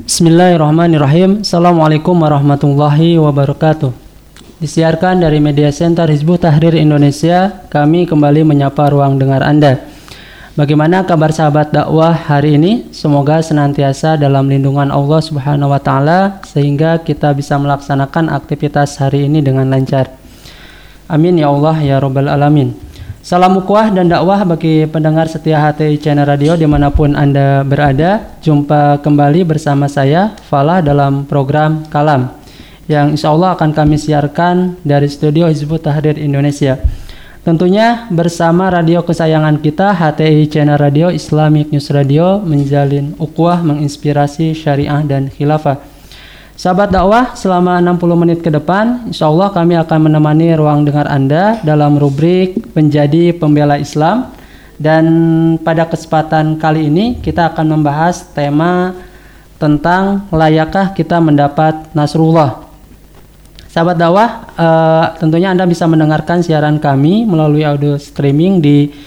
Bismillahirrahmanirrahim. Assalamualaikum warahmatullahi wabarakatuh. Disiarkan dari Media Center Hizbut Tahrir Indonesia, kami kembali menyapa ruang dengar Anda. Bagaimana kabar sahabat dakwah hari ini? Semoga senantiasa dalam lindungan Allah Subhanahu wa taala sehingga kita bisa melaksanakan aktivitas hari ini dengan lancar. Amin ya Allah ya rabbal alamin. Salam ukhuwah dan dakwah bagi pendengar setia HTI Channel Radio dimanapun Anda berada. Jumpa kembali bersama saya, Falah, dalam program Kalam yang insya Allah akan kami siarkan dari studio Hizbut Tahrir Indonesia. Tentunya bersama radio kesayangan kita, HTI Channel Radio, Islamic News Radio, menjalin ukhuwah, menginspirasi syariah dan khilafah. Sahabat dakwah, selama 60 menit ke depan, insya Allah kami akan menemani ruang dengar Anda dalam rubrik Menjadi Pembela Islam. Dan pada kesempatan kali ini kita akan membahas tema tentang layakkah kita mendapat Nasrullah. Sahabat dakwah, tentunya Anda bisa mendengarkan siaran kami melalui audio streaming di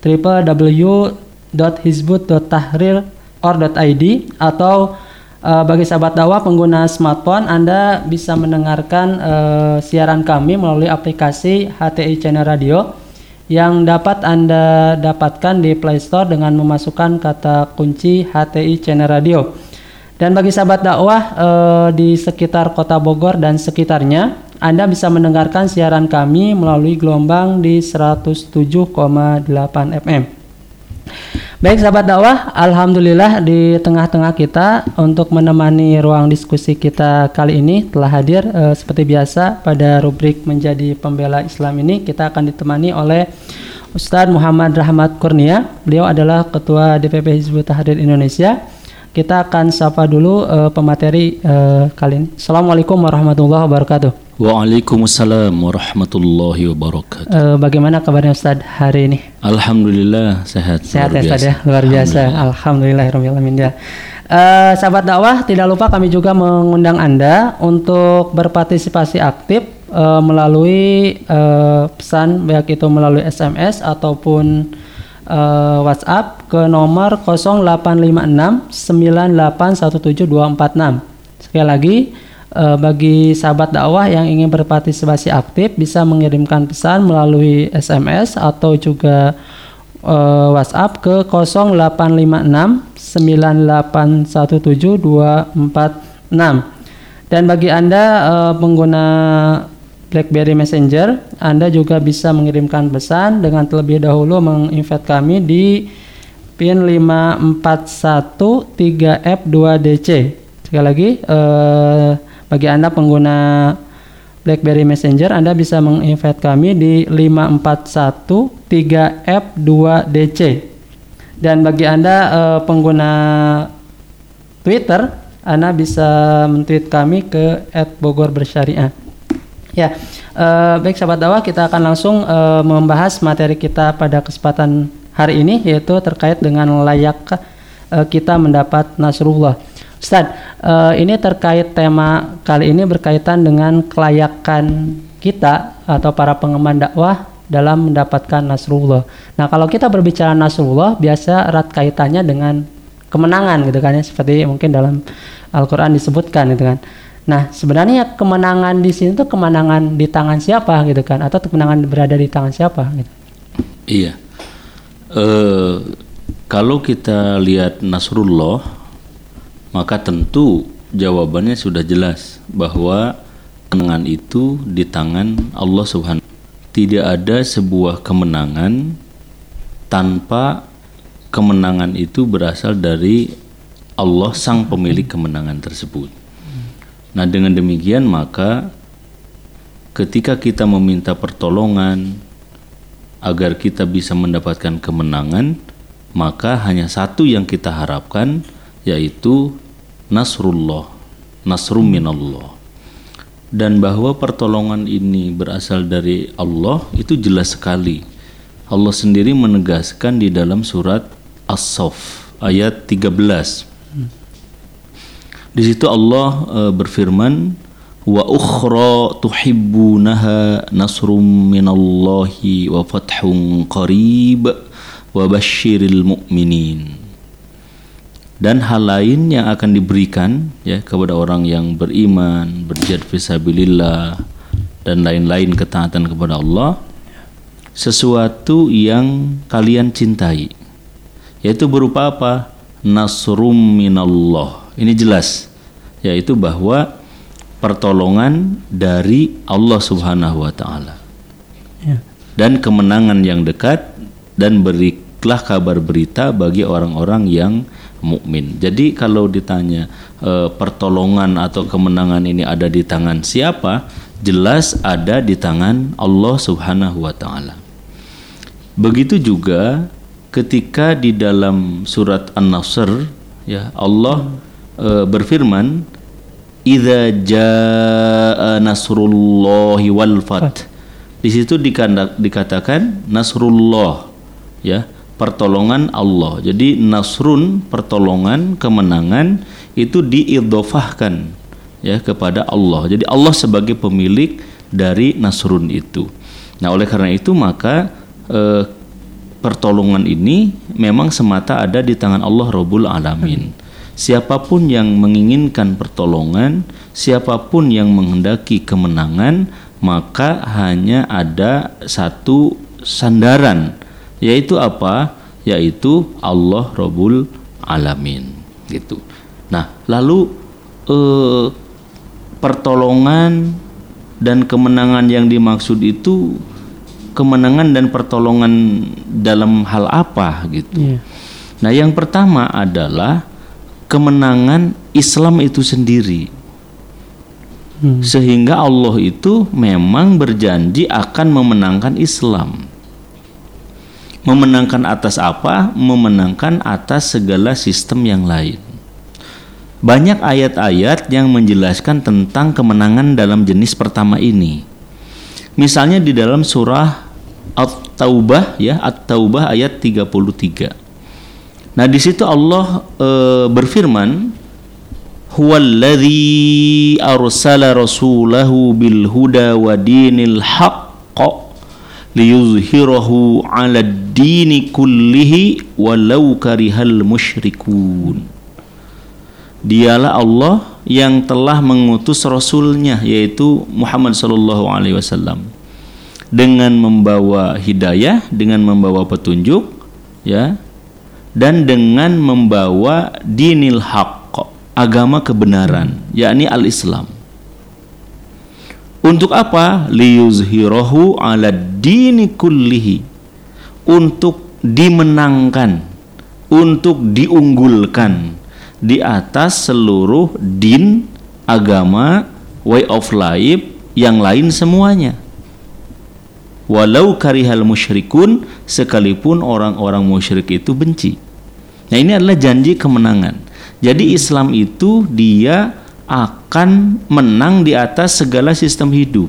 www.hizbut.tahrir.or.id atau bagi sahabat dakwah pengguna smartphone, Anda bisa mendengarkan siaran kami melalui aplikasi HTI Channel Radio yang dapat Anda dapatkan di Play Store dengan memasukkan kata kunci HTI Channel Radio. Dan bagi sahabat dakwah di sekitar Kota Bogor dan sekitarnya, Anda bisa mendengarkan siaran kami melalui gelombang di 107,8 FM. Baik sahabat dakwah, alhamdulillah di tengah-tengah kita untuk menemani ruang diskusi kita kali ini telah hadir seperti biasa pada rubrik Menjadi Pembela Islam ini kita akan ditemani oleh Ustadz Muhammad Rahmat Kurnia. Beliau adalah Ketua DPP Hizbut Tahrir Indonesia. Kita akan sapa dulu pemateri kali ini. Assalamualaikum warahmatullahi wabarakatuh. Waalaikumsalam warahmatullahi wabarakatuh. Bagaimana kabarnya Ustaz hari ini? Alhamdulillah sehat. Sehat ya Ustaz ya, luar biasa. Alhamdulillahirabbil alamin ya. Sahabat dakwah, tidak lupa kami juga mengundang Anda untuk berpartisipasi aktif melalui pesan, baik itu melalui SMS ataupun WhatsApp ke nomor 0856 9817246. Sekali lagi, bagi sahabat dakwah yang ingin berpartisipasi aktif bisa mengirimkan pesan melalui SMS atau juga WhatsApp ke 0856 9817246. Dan bagi Anda pengguna BlackBerry Messenger, Anda juga bisa mengirimkan pesan dengan terlebih dahulu menginvite kami di PIN 5413F2DC. Sekali lagi, bagi Anda pengguna BlackBerry Messenger, Anda bisa menginvite kami di 5413F2DC. Dan bagi Anda pengguna Twitter, Anda bisa men-tweet kami ke @bogorbersyariah. Ya, baik sahabat dakwah, kita akan langsung membahas materi kita pada kesempatan hari ini, yaitu terkait dengan layak kita mendapat Nasrullah. Ustaz, ini terkait tema kali ini berkaitan dengan kelayakan kita atau para pengemban dakwah dalam mendapatkan Nasrullah. Nah, kalau kita berbicara Nasrullah, biasa erat kaitannya dengan kemenangan gitu kan ya, seperti mungkin dalam Al-Qur'an disebutkan gitu kan. Nah, sebenarnya kemenangan di sini tuh kemenangan di tangan siapa gitu kan, atau kemenangan berada di tangan siapa gitu. Iya. Kalau kita lihat Nasrullah, maka tentu jawabannya sudah jelas bahwa kemenangan itu di tangan Allah Subhanahu. Tidak ada sebuah kemenangan tanpa kemenangan itu berasal dari Allah sang pemilik kemenangan tersebut. Nah, dengan demikian maka ketika kita meminta pertolongan agar kita bisa mendapatkan kemenangan, maka hanya satu yang kita harapkan, yaitu Nasrullah, Nasrum minallah. Dan bahwa pertolongan ini berasal dari Allah itu jelas sekali. Allah sendiri menegaskan di dalam surat As-Saff ayat 13. Di situ Allah berfirman, wa ukhra tuhibbunaha nasrum minallahi wa fathun qarib wa basyiril mu'minin. dan hal lain yang akan diberikan ya kepada orang yang beriman, berjihad fisabilillah dan lain-lain ketaatan kepada Allah, sesuatu yang kalian cintai, yaitu berupa apa? Nasrum minallah. Ini jelas, yaitu bahwa pertolongan dari Allah Subhanahu wa taala. Ya. Dan kemenangan yang dekat, dan berilah kabar berita bagi orang-orang yang mukmin. Jadi kalau ditanya pertolongan atau kemenangan ini ada di tangan siapa? Jelas ada di tangan Allah Subhanahu wa taala. Begitu juga ketika di dalam surat An-Nasr ya Allah berfirman, idza jaa nasrullahi wal fath. Di situ dikatakan nasrullah ya, pertolongan Allah. Jadi nasrun, pertolongan, kemenangan itu diidhofahkan ya kepada Allah. Jadi Allah sebagai pemilik dari nasrun itu. Nah, oleh karena itu maka pertolongan ini memang semata ada di tangan Allah Rabbul Alamin. Siapapun yang menginginkan pertolongan, siapapun yang menghendaki kemenangan, maka hanya ada satu sandaran, yaitu apa? Yaitu Allah Rabbul Alamin gitu. Nah, lalu pertolongan dan kemenangan yang dimaksud itu kemenangan dan pertolongan dalam hal apa gitu. Nah, yang pertama adalah kemenangan Islam itu sendiri. Sehingga Allah itu memang berjanji akan memenangkan Islam. Memenangkan atas apa? Memenangkan atas segala sistem yang lain. Banyak ayat-ayat yang menjelaskan tentang kemenangan dalam jenis pertama ini. Misalnya di dalam surah At-Taubah ya, At-Taubah ayat 33. Nah, di situ Allah berfirman, huwallazi arsala rasulahu bil huda wa dinil haqq liyuzhirahu 'alad dini kullihi walau karihal musyrikun. Dialah Allah yang telah mengutus rasulnya, yaitu Muhammad sallallahu alaihi wasallam, dengan membawa hidayah, dengan membawa petunjuk ya, dan dengan membawa dinil haqq, agama kebenaran, yakni al-Islam. Untuk apa? Liyuzhirahu 'ala dini kullihi, untuk dimenangkan, untuk diunggulkan di atas seluruh din, agama, way of life yang lain semuanya. Walau karihal musyrikun, sekalipun orang-orang musyrik itu benci. Nah, ini adalah janji kemenangan. Jadi Islam itu dia akan menang di atas segala sistem hidup.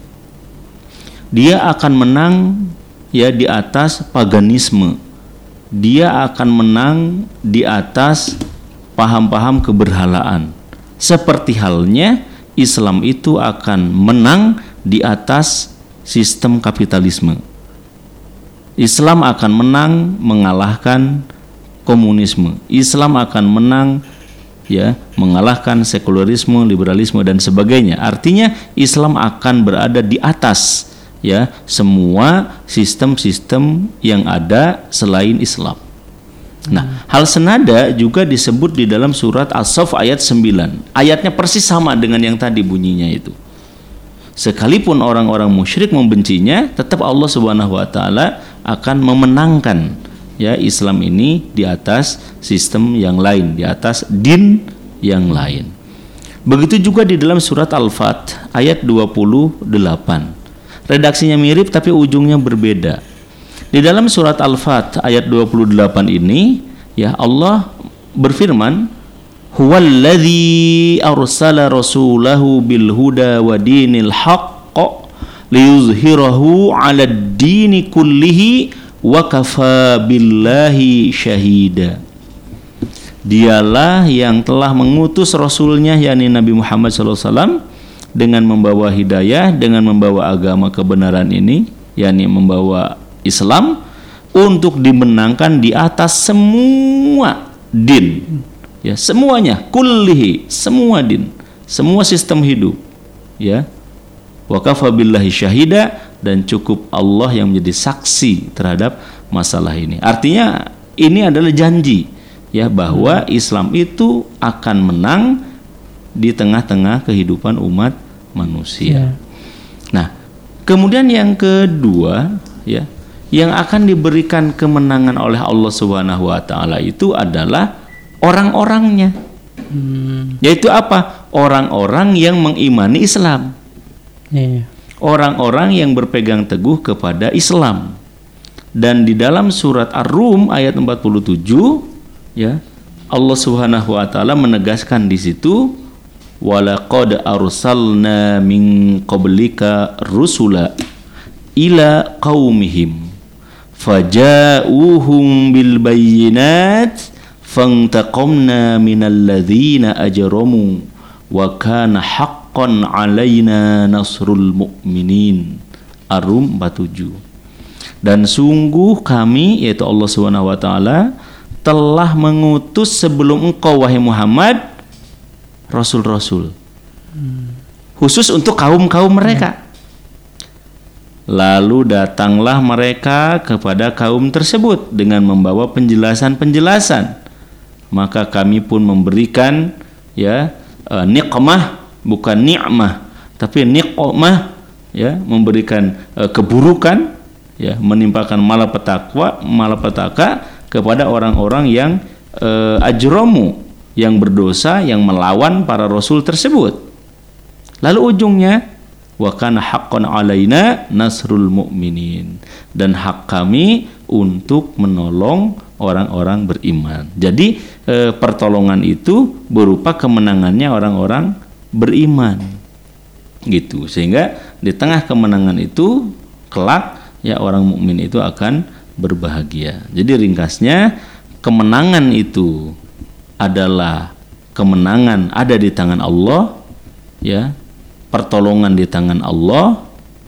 Dia akan menang ya di atas paganisme. Dia akan menang di atas paham-paham keberhalaan. Seperti halnya Islam itu akan menang di atas sistem kapitalisme. Islam akan menang mengalahkan komunisme. Islam akan menang ya mengalahkan sekularisme, liberalisme dan sebagainya. Artinya Islam akan berada di atas ya semua sistem-sistem yang ada selain Islam. Nah, hal senada juga disebut di dalam surat As-Saff ayat 9. Ayatnya persis sama dengan yang tadi bunyinya itu. Sekalipun orang-orang musyrik membencinya, tetap Allah Subhanahu wa taala akan memenangkan ya Islam ini di atas sistem yang lain, di atas din yang lain. Begitu juga di dalam surat Al-Fat ayat 28. Redaksinya mirip tapi ujungnya berbeda. Di dalam surat Al-Fat ayat 28 ini ya Allah berfirman, huwallazi arsala rasulahu bil huda wa dinil haqq liyuzhirahu 'alad dini kullihi wa kafa billahi syahida. Dialah yang telah mengutus rasulnya yakni Nabi Muhammad SAW dengan membawa hidayah, dengan membawa agama kebenaran ini yakni membawa Islam untuk dimenangkan di atas semua din, Ya, semuanya, kullihi, semua din, semua sistem hidup. Ya. Wa kafa billahi syahida, dan cukup Allah yang menjadi saksi terhadap masalah ini. Artinya ini adalah janji ya bahwa Islam itu akan menang di tengah-tengah kehidupan umat manusia. Nah, kemudian yang kedua ya, yang akan diberikan kemenangan oleh Allah Subhanahu wa taala itu adalah orang-orangnya. Yaitu apa? Orang-orang yang mengimani Islam. Orang-orang yang berpegang teguh kepada Islam. Dan di dalam surat Ar-Rum ayat 47 ya, Allah Subhanahu wa taala menegaskan di situ, walaqad arsalna min qablika rusula ila qaumihim faja'uhum bil bayyinat fantaqamna minal ladzina ajramu wa kana haqqan 'alaina nasrul mu'minin. Ar-Rum 47. Dan sungguh kami, yaitu Allah Subhanahu wa taala, telah mengutus sebelum engkau wahai Muhammad rasul-rasul khusus untuk kaum-kaum mereka. Lalu datanglah mereka kepada kaum tersebut dengan membawa penjelasan-penjelasan. Maka kami pun memberikan ya niqmah, bukan ni'mah, tapi niqmah ya, memberikan keburukan ya, menimpakan malapetaka kepada orang-orang yang ajramu, yang berdosa, yang melawan para rasul tersebut. Lalu ujungnya wa kana haqqan alaina nasrul mu'minin, dan hak kami untuk menolong orang-orang beriman. Jadi pertolongan itu berupa kemenangannya orang-orang beriman. Gitu. Sehingga di tengah kemenangan itu kelak ya orang mukmin itu akan berbahagia. Jadi ringkasnya, kemenangan itu adalah kemenangan ada di tangan Allah ya. Pertolongan di tangan Allah.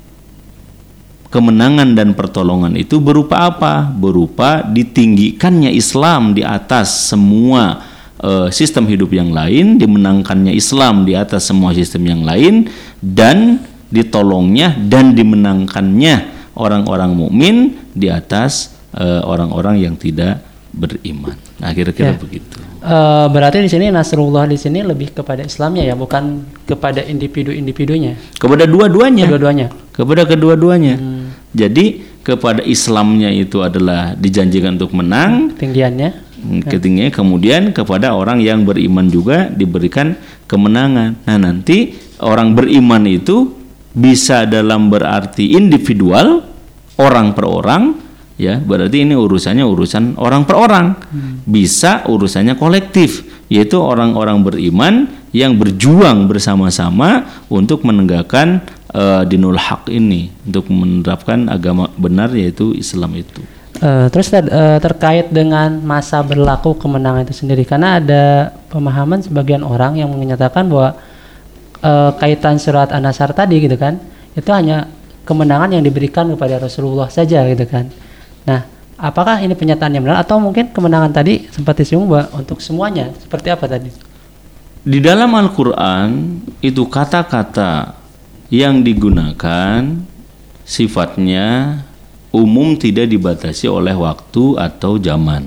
Kemenangan dan pertolongan itu berupa apa? Berupa ditinggikannya Islam di atas semua sistem hidup yang lain, dimenangkannya Islam di atas semua sistem yang lain, dan ditolongnya dan dimenangkannya orang-orang mukmin di atas orang-orang yang tidak beriman. Nah, kira-kira begitu. Berarti di sini Nasrullah di sini lebih kepada Islamnya ya, bukan kepada individu-individunya. Kepada dua-duanya. Kepada kedua-duanya. Jadi kepada Islamnya itu adalah dijanjikan untuk menang, ketinggiannya, kemudian kepada orang yang beriman juga diberikan kemenangan. Nah, nanti orang beriman itu bisa dalam berarti individual, orang per orang ya, berarti ini urusannya urusan orang per orang. Bisa urusannya kolektif, yaitu orang-orang beriman yang berjuang bersama-sama untuk menegakkan dinul haq ini, untuk menerapkan agama benar yaitu Islam itu. Terus terkait dengan masa berlaku kemenangan itu sendiri, karena ada pemahaman sebagian orang yang menyatakan bahwa kaitan surat An-Nasr tadi gitu kan, itu hanya kemenangan yang diberikan kepada Rasulullah saja gitu kan. Nah, apakah ini pernyataan yang benar atau mungkin kemenangan tadi sempat disinggung bahwa untuk semuanya? Seperti apa tadi? Di dalam Al-Qur'an itu kata-kata yang digunakan sifatnya umum, tidak dibatasi oleh waktu atau zaman.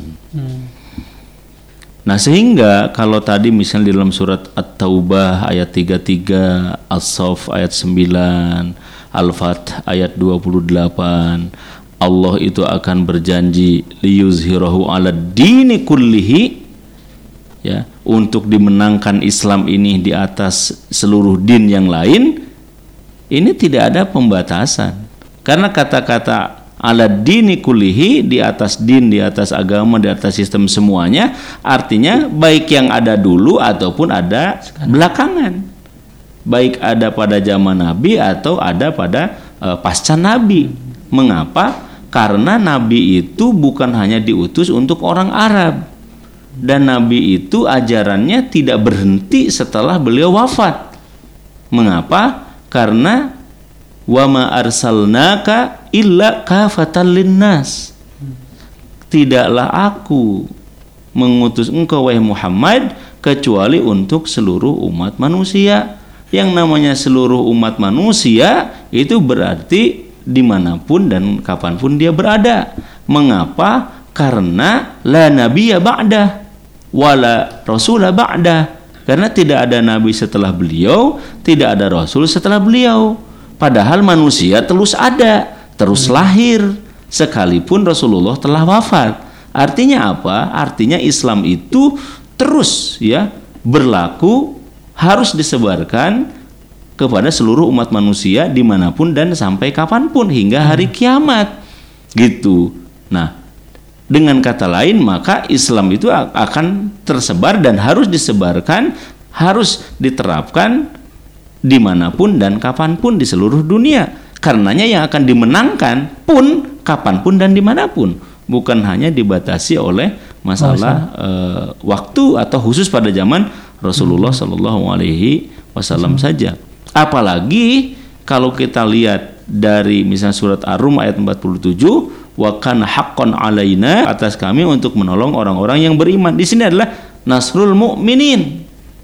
Nah, sehingga kalau tadi misalnya di dalam surat At-Taubah ayat 33, As-Saff ayat 9, Al-Fath ayat 28, Allah itu akan berjanji liyuzhirahu 'alad dini kullihi ya, untuk dimenangkan Islam ini di atas seluruh din yang lain. Ini tidak ada pembatasan. Karena kata-kata 'alad dini kullihi, di atas din, di atas agama, di atas sistem semuanya, artinya baik yang ada dulu ataupun ada belakangan. Baik ada pada zaman Nabi atau ada pada pasca Nabi. Mengapa? Karena Nabi itu bukan hanya diutus untuk orang Arab, dan Nabi itu ajarannya tidak berhenti setelah beliau wafat. Mengapa? Karena wa ma arsalnaka illa kafatan linnas. Tidaklah aku mengutus engkau wahai Muhammad kecuali untuk seluruh umat manusia. Yang namanya seluruh umat manusia itu berarti dimanapun dan kapanpun dia berada. Mengapa? Karena la nabiyya ba'dah wala rasula ba'dah. Karena tidak ada nabi setelah beliau, tidak ada rasul setelah beliau. Padahal manusia terus ada, terus lahir sekalipun Rasulullah telah wafat. Artinya apa? Artinya Islam itu terus ya berlaku, harus disebarkan kepada seluruh umat manusia dimanapun dan sampai kapanpun hingga hari kiamat gitu. Nah, dengan kata lain maka Islam itu akan tersebar dan harus disebarkan, harus diterapkan dimanapun dan kapanpun di seluruh dunia. Karenanya yang akan dimenangkan pun kapanpun dan dimanapun, bukan hanya dibatasi oleh masalah waktu atau khusus pada zaman Rasulullah Shallallahu Alaihi Wasallam saja. Apalagi kalau kita lihat dari misalnya surat Ar-Rum ayat 47, wa kana haqqan alaina, atas kami untuk menolong orang-orang yang beriman. Di sini adalah nasrul mu'minin.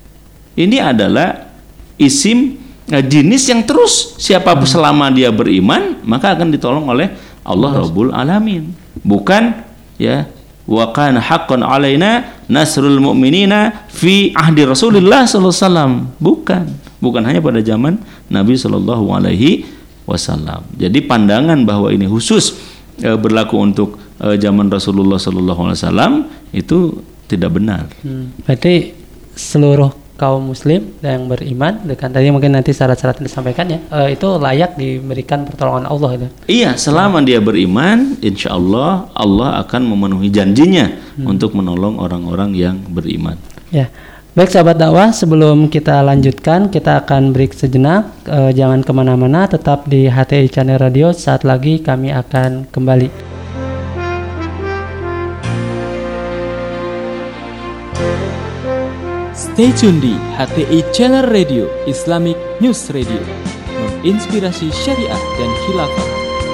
Ini adalah isim jenis yang terus siapa selama dia beriman maka akan ditolong oleh Allah Rabbul Alamin. Bukan ya wa kana haqqan alaina nasrul mu'minina fi ahdi Rasulillah sallallahu alaihi wasallam. Bukan hanya pada zaman Nabi sallallahu alaihi wasallam. Jadi pandangan bahwa ini khusus berlaku untuk zaman Rasulullah sallallahu alaihi wasallam itu tidak benar. Berarti seluruh kaum muslim yang beriman dengan tadi mungkin nanti syarat-syarat yang disampaikan ya, itu layak diberikan pertolongan Allah itu. Iya, selama dia beriman, insya Allah Allah akan memenuhi janjinya untuk menolong orang-orang yang beriman. Ya, baik sahabat dakwah, sebelum kita lanjutkan kita akan break sejenak. Jangan kemana-mana, tetap di HTI Channel Radio. Saat lagi kami akan kembali. Stay tune di HTI Channel Radio, Islamic News Radio, menginspirasi syariah dan khilafah.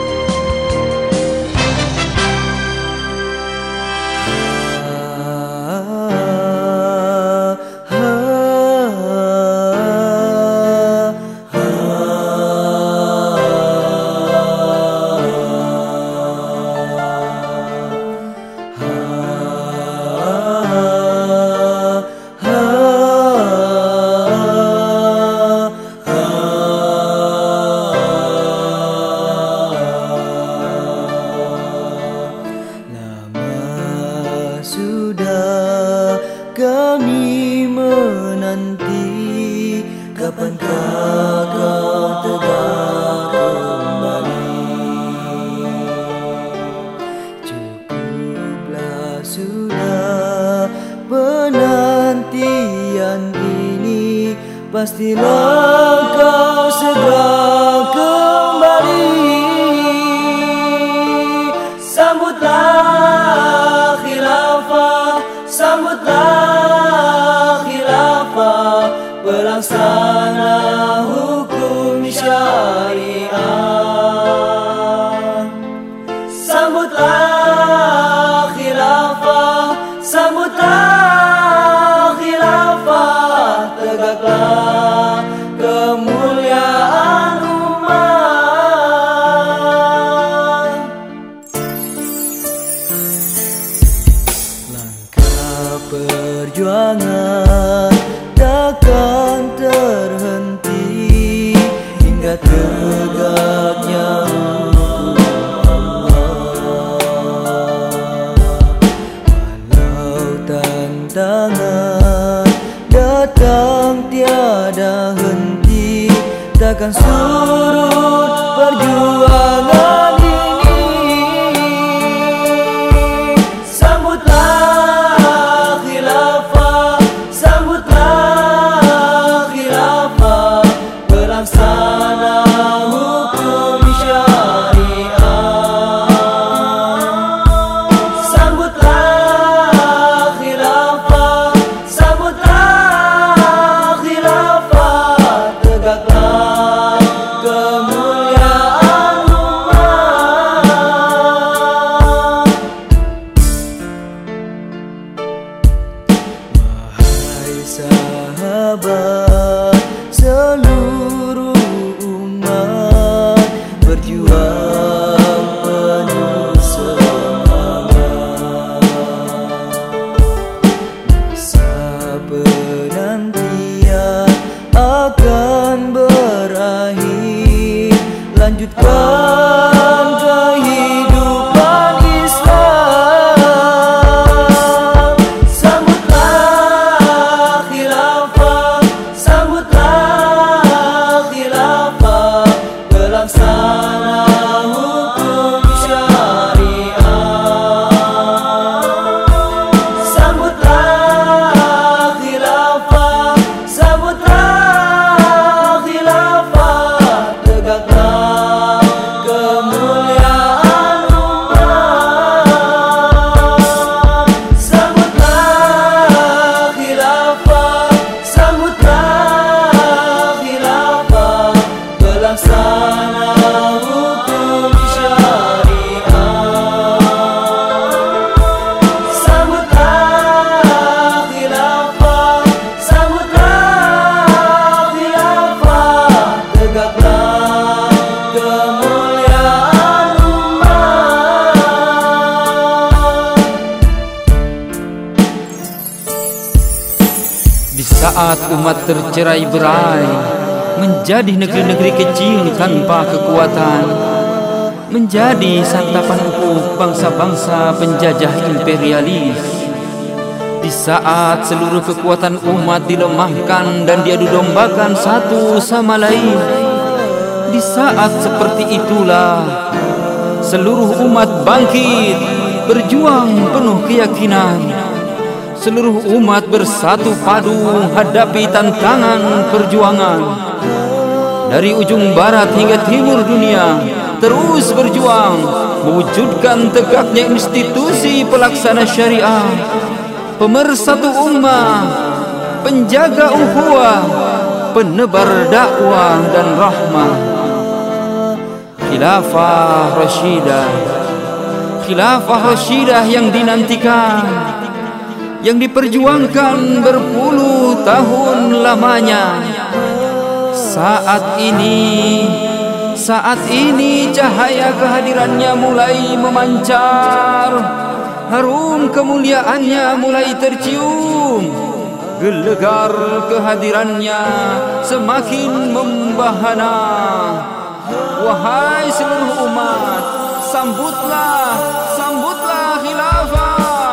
Pastilah kau segera kembali. Sambutlah khilafah, sambutlah khilafah, pelaksana hukum syariah. Sambutlah khilafah, sambutlah khilafah, tegaklah kemuliaan umat. Langkah perjuangan takkan terhenti hingga tegaknya walau tantangan datang tiada henti, takkan surut perjuangan ini. Sambutlah khilafah, sambutlah khilafah, pelaksana hukum syariah. Sambutlah khilafah, sambutlah khilafah, tegaklah kemuliaan umat. saat umat tercerai-berai, menjadi negeri-negeri kecil tanpa kekuatan, menjadi santapan empuk bangsa-bangsa penjajah imperialis. Di saat seluruh kekuatan umat dilemahkan dan diadu dombakan satu sama lain, di saat seperti itulah seluruh umat bangkit, berjuang penuh keyakinan. Seluruh umat bersatu padu hadapi tantangan perjuangan. Dari ujung barat hingga timur dunia, terus berjuang mewujudkan tegaknya institusi pelaksana syariah, pemersatu ummah, penjaga ukhuwah, penebar dakwah dan rahmah. Khilafah Rasyidah, Khilafah Rasyidah yang dinantikan, yang diperjuangkan berpuluh tahun lamanya. Saat ini cahaya kehadirannya mulai memancar, harum kemuliaannya mulai tercium, gelegar kehadirannya semakin membahana. Wahai seluruh umat, sambutlah khilafah.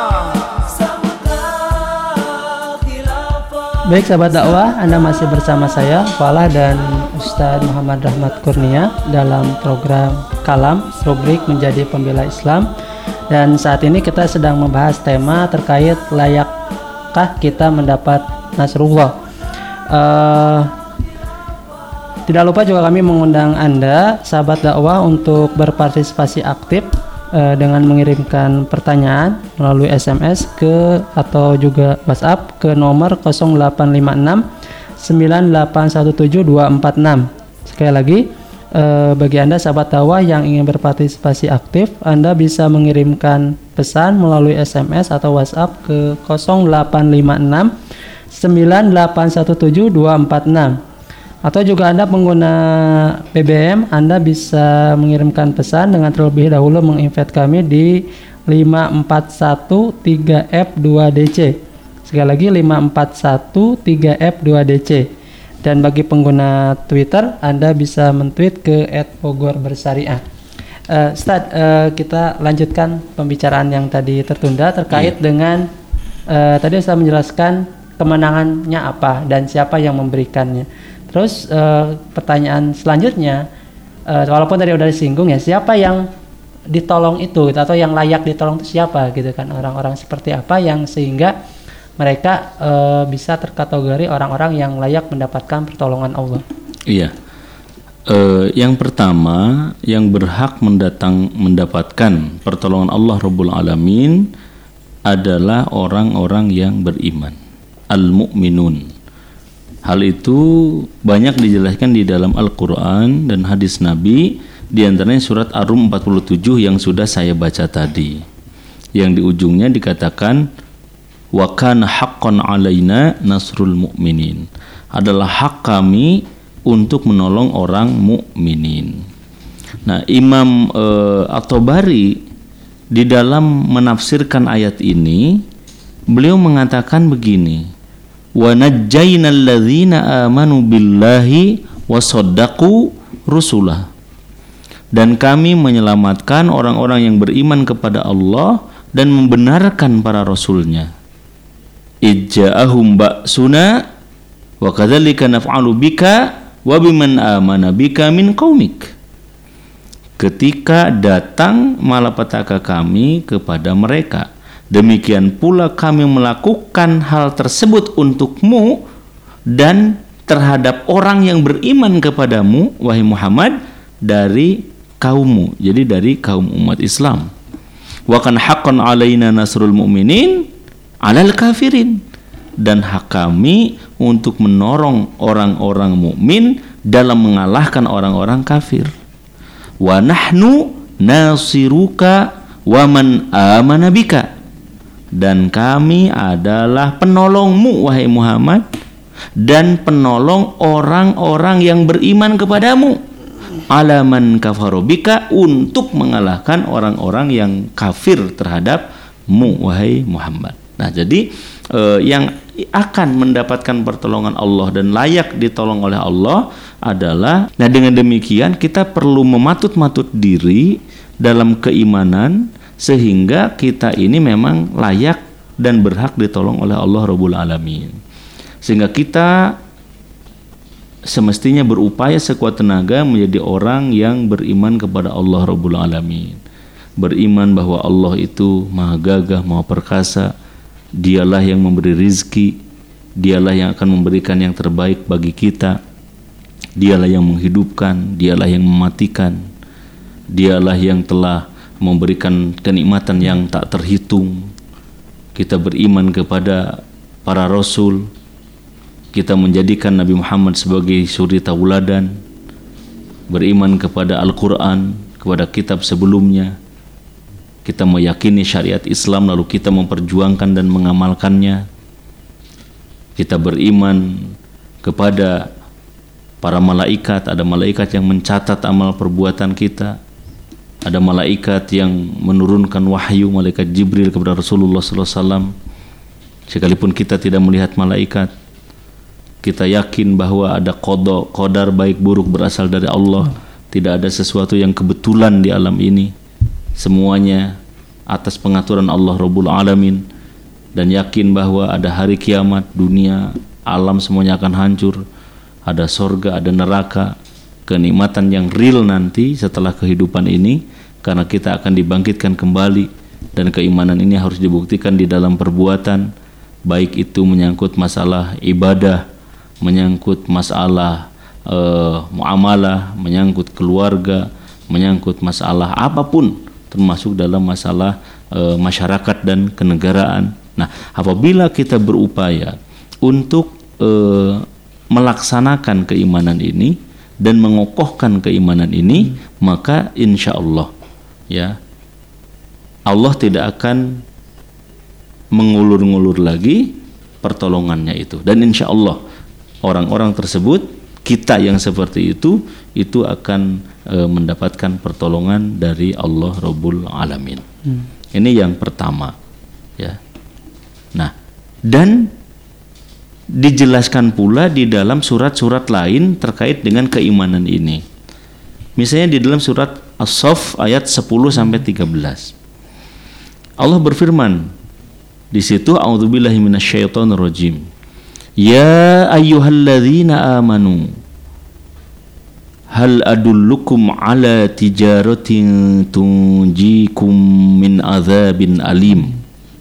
Baik sahabat dakwah, Anda masih bersama saya Falah dan Ustadz Muhammad Rahmat Kurnia dalam program Kalam, rubrik Menjadi Pembela Islam. Dan saat ini kita sedang membahas tema terkait layakkah kita mendapat Nasrullah. Tidak lupa juga kami mengundang Anda sahabat dakwah untuk berpartisipasi aktif dengan mengirimkan pertanyaan melalui SMS atau juga WhatsApp ke nomor 0856 9817 246. Sekali lagi, bagi Anda sahabat dakwah yang ingin berpartisipasi aktif, Anda bisa mengirimkan pesan melalui SMS atau WhatsApp ke 0856 9817 246. Atau juga Anda pengguna BBM, Anda bisa mengirimkan pesan dengan terlebih dahulu menginvite kami di 5413F2DC. Sekali lagi 5413F2DC. Dan bagi pengguna Twitter, Anda bisa men-tweet ke @bogorbersariah. Ustaz, kita lanjutkan pembicaraan yang tadi tertunda terkait dengan tadi Ustaz menjelaskan kemenangannya apa dan siapa yang memberikannya. Terus pertanyaan selanjutnya, walaupun tadi udah disinggung ya, siapa yang ditolong itu atau yang layak ditolong itu siapa gitu kan, orang-orang seperti apa yang sehingga mereka bisa terkategori orang-orang yang layak mendapatkan pertolongan Allah. Iya. Yang pertama yang berhak mendapatkan pertolongan Allah Rabbul Alamin adalah orang-orang yang beriman, al-mu'minun. Hal itu banyak dijelaskan di dalam Al-Quran dan hadis Nabi, di antaranya surat Ar-Rum 47 yang sudah saya baca tadi, yang di ujungnya dikatakan wa kana haqqan alaina nasrul mu'minin, adalah hak kami untuk menolong orang mukminin. Nah, Imam At-Tabari di dalam menafsirkan ayat ini, beliau mengatakan begini, wa najjaynal ladzina amanu billahi wa shaddaqu rusulah, dan kami menyelamatkan orang-orang yang beriman kepada Allah dan membenarkan para rasulnya. Ijja'ahum ba'suna wa kadzalika naf'alu bika wa biman amana bika min qaumik. Ketika datang malapetaka kami kepada mereka, demikian pula kami melakukan hal tersebut untukmu dan terhadap orang yang beriman kepadamu, wahai Muhammad, dari kaummu, jadi dari kaum umat Islam. Wa kan haqqan alaina nasrul mu'minin alal kafirin, dan hak kami untuk menolong orang-orang mukmin dalam mengalahkan orang-orang kafir. Wa nahnu nasiruka wa man amana bika, dan kami adalah penolongmu wahai Muhammad dan penolong orang-orang yang beriman kepadamu, alaman kafarobika, untuk mengalahkan orang-orang yang kafir terhadapmu wahai Muhammad. Nah, jadi yang akan mendapatkan pertolongan Allah dan layak ditolong oleh Allah adalah, nah dengan demikian kita perlu mematut-matut diri dalam keimanan sehingga kita ini memang layak dan berhak ditolong oleh Allah Rabbul Alamin. Sehingga kita semestinya berupaya sekuat tenaga menjadi orang yang beriman kepada Allah Rabbul Alamin. Beriman bahwa Allah itu maha gagah, maha perkasa. Dialah yang memberi rizki, dialah yang akan memberikan yang terbaik bagi kita, dialah yang menghidupkan, dialah yang mematikan, dialah yang telah memberikan kenikmatan yang tak terhitung. Kita beriman kepada para rasul, kita menjadikan Nabi Muhammad sebagai suri tauladan, beriman kepada Al-Quran, kepada kitab sebelumnya. Kita meyakini syariat Islam lalu kita memperjuangkan dan mengamalkannya. Kita beriman kepada para malaikat, ada malaikat yang mencatat amal perbuatan kita. Ada malaikat yang menurunkan wahyu, malaikat Jibril kepada Rasulullah SAW. Sekalipun kita tidak melihat malaikat, kita yakin bahwa ada qadar baik buruk berasal dari Allah. Tidak ada sesuatu yang kebetulan di alam ini. Semuanya atas pengaturan Allah Rabbul Alamin, dan yakin bahwa ada hari kiamat, dunia, alam semuanya akan hancur, ada sorga, ada neraka, kenikmatan yang real nanti setelah kehidupan ini, karena kita akan dibangkitkan kembali, dan keimanan ini harus dibuktikan di dalam perbuatan, baik itu menyangkut masalah ibadah, menyangkut masalah muamalah, menyangkut keluarga, menyangkut masalah apapun, termasuk dalam masalah masyarakat dan kenegaraan. Nah, apabila kita berupaya untuk melaksanakan keimanan ini dan mengokohkan keimanan ini, maka insya Allah ya Allah tidak akan mengulur-ngulur lagi pertolongannya itu, dan insya Allah orang-orang tersebut, kita yang seperti itu akan mendapatkan pertolongan dari Allah Rabbul Alamin. Ini yang pertama ya. Nah, dan dijelaskan pula di dalam surat-surat lain terkait dengan keimanan ini. Misalnya di dalam surat As-Saff ayat 10 sampai 13. Allah berfirman di situ, a'udzubillahi minasyaitonirrajim. Ya ayyuhalladzina amanu hal adullukum ala tijaratin tunjikum min azabin alim.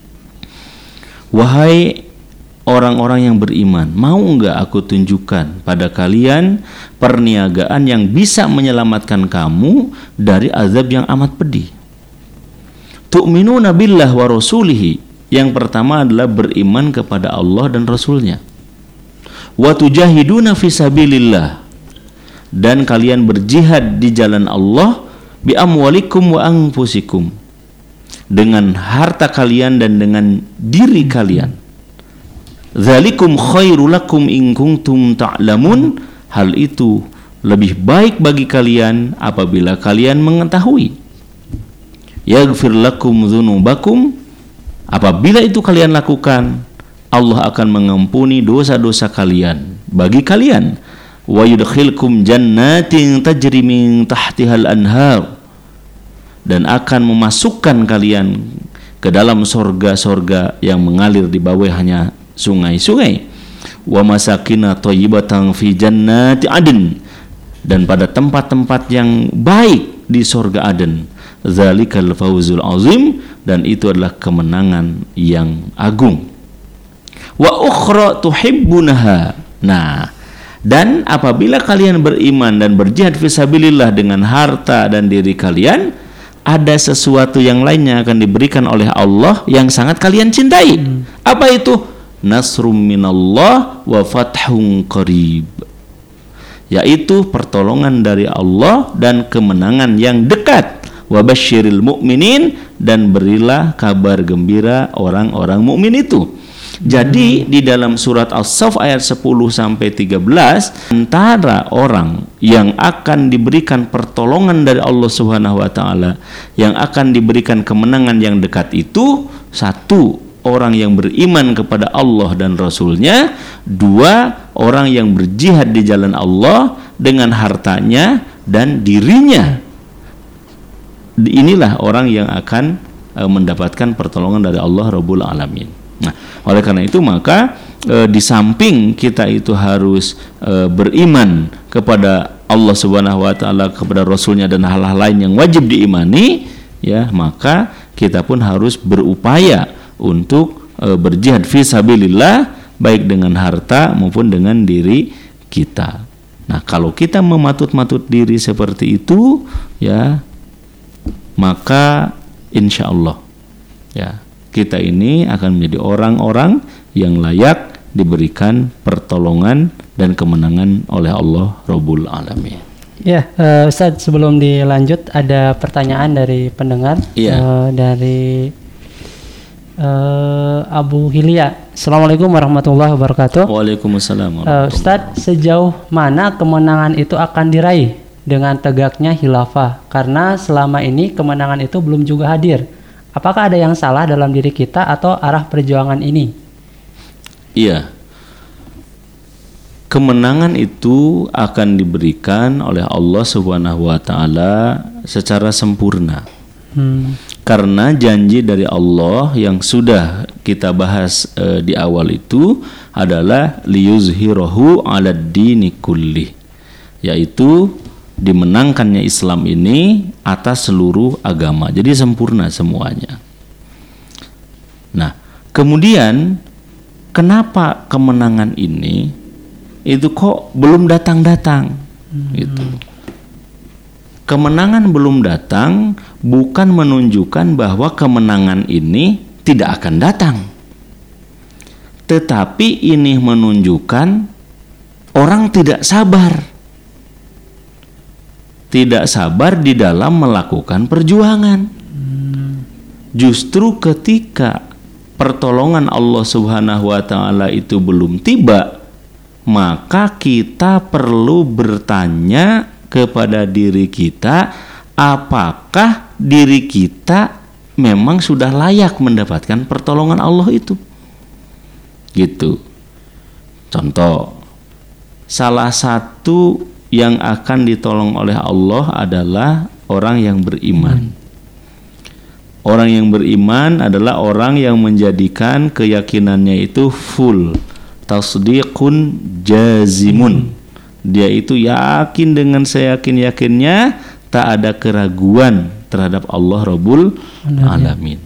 Wahai orang-orang yang beriman, mau enggak aku tunjukkan pada kalian perniagaan yang bisa menyelamatkan kamu dari azab yang amat pedih. Tu'minuna billah wa rasulihi. Yang pertama adalah beriman kepada Allah dan Rasulnya. Wa tujahiduna fi sabilillah, dan kalian berjihad di jalan Allah bi amwalikum wa anfusikum, dengan harta kalian dan dengan diri kalian. Dzalikum khairul lakum in kuntum ta'lamun. Hal itu lebih baik bagi kalian apabila kalian mengetahui. Yaghfir lakum dzunubakum. Apabila itu kalian lakukan, Allah akan mengampuni dosa-dosa kalian bagi kalian. Wa yudkhilkum jannatin tajri min tahtihal anhar, dan akan memasukkan kalian ke dalam sorga-sorga yang mengalir di bawahnya sungai-sungai. Wa masakina thayyibatan fi jannati adn, dan pada tempat-tempat yang baik di sorga Aden. Dzalikal fawzul azim, dan itu adalah kemenangan yang agung. Wa ukhra tuhibbunaha. Nah, dan apabila kalian beriman dan berjihad fisabilillah dengan harta dan diri kalian, ada sesuatu yang lainnya akan diberikan oleh Allah yang sangat kalian cintai. Apa itu? Nasrum minallah wa fathun qarib, yaitu pertolongan dari Allah dan kemenangan yang dekat. Wa basyiril mu'minin, dan berilah kabar gembira orang-orang mukmin itu. Jadi di dalam surat As-Saff ayat 10 sampai 13, antara orang yang akan diberikan pertolongan dari Allah Subhanahu wa taala, yang akan diberikan kemenangan yang dekat itu, satu orang yang beriman kepada Allah dan Rasulnya, 2 orang yang berjihad di jalan Allah dengan hartanya dan dirinya. Inilah orang yang akan mendapatkan pertolongan dari Allah Rabbul Alamin. Nah, oleh karena itu maka di samping kita itu harus beriman kepada Allah Subhanahu wa taala, kepada Rasulnya dan hal-hal lain yang wajib diimani, ya, maka kita pun harus berupaya untuk berjihad fi sabilillah, baik dengan harta maupun dengan diri kita. Nah, kalau kita mematut-matut diri seperti itu, ya, maka insya Allah, ya, kita ini akan menjadi orang-orang yang layak diberikan pertolongan dan kemenangan oleh Allah Rabbul Alamin. Ya, Ustaz, sebelum dilanjut ada pertanyaan dari pendengar, dari Abu Hilya. Assalamualaikum warahmatullahi wabarakatuh. Waalaikumsalam. Ustaz, sejauh mana kemenangan itu akan diraih dengan tegaknya khilafah? Karena selama ini kemenangan itu belum juga hadir. Apakah ada yang salah dalam diri kita atau arah perjuangan ini? Iya. Kemenangan itu akan diberikan oleh Allah Subhanahu wa taala secara sempurna. Karena janji dari Allah yang sudah kita bahas di awal itu adalah liyuzhirahu 'alad dini kulli, yaitu dimenangkannya Islam ini atas seluruh agama. Jadi sempurna semuanya. Nah, kemudian kenapa kemenangan ini itu kok belum datang-datang gitu. Kemenangan belum datang bukan menunjukkan bahwa kemenangan ini tidak akan datang, tetapi ini menunjukkan orang tidak sabar di dalam melakukan perjuangan. Justru ketika pertolongan Allah Subhanahu wa taala itu belum tiba, maka kita perlu bertanya kepada diri kita, apakah diri kita memang sudah layak mendapatkan pertolongan Allah itu? Gitu. Contoh, salah satu yang akan ditolong oleh Allah adalah orang yang beriman. Orang yang beriman adalah orang yang menjadikan keyakinannya itu full, tasdiqun jazimun. Dia itu yakin dengan seyakin-yakinnya, tak ada keraguan terhadap Allah Rabbul Alamin.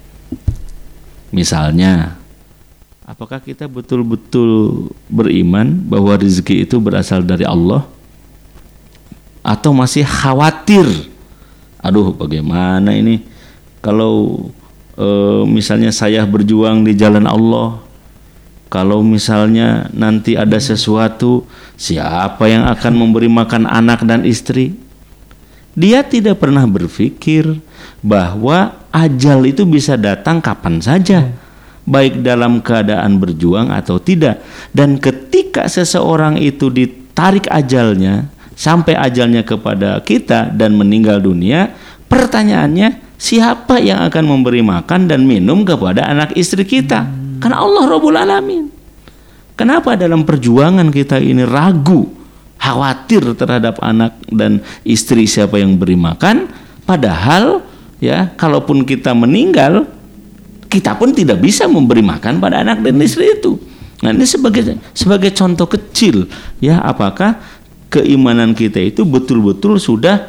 Misalnya, apakah kita betul-betul beriman bahwa rezeki itu berasal dari Allah? Atau masih khawatir, aduh bagaimana ini kalau misalnya saya berjuang di jalan Allah, kalau misalnya nanti ada sesuatu, siapa yang akan memberi makan anak dan istri? Dia tidak pernah berpikir bahwa ajal itu bisa datang kapan saja, baik dalam keadaan berjuang atau tidak. Dan ketika seseorang itu ditarik ajalnya, sampai ajalnya kepada kita dan meninggal dunia, pertanyaannya, siapa yang akan memberi makan dan minum kepada anak istri kita? Karena Allah Rabbul Alamin. Kenapa dalam perjuangan kita ini ragu, khawatir terhadap anak dan istri siapa yang beri makan? Padahal ya, kalaupun kita meninggal, kita pun tidak bisa memberi makan pada anak dan istri itu. Nah, ini sebagai contoh kecil ya, apakah keimanan kita itu betul-betul sudah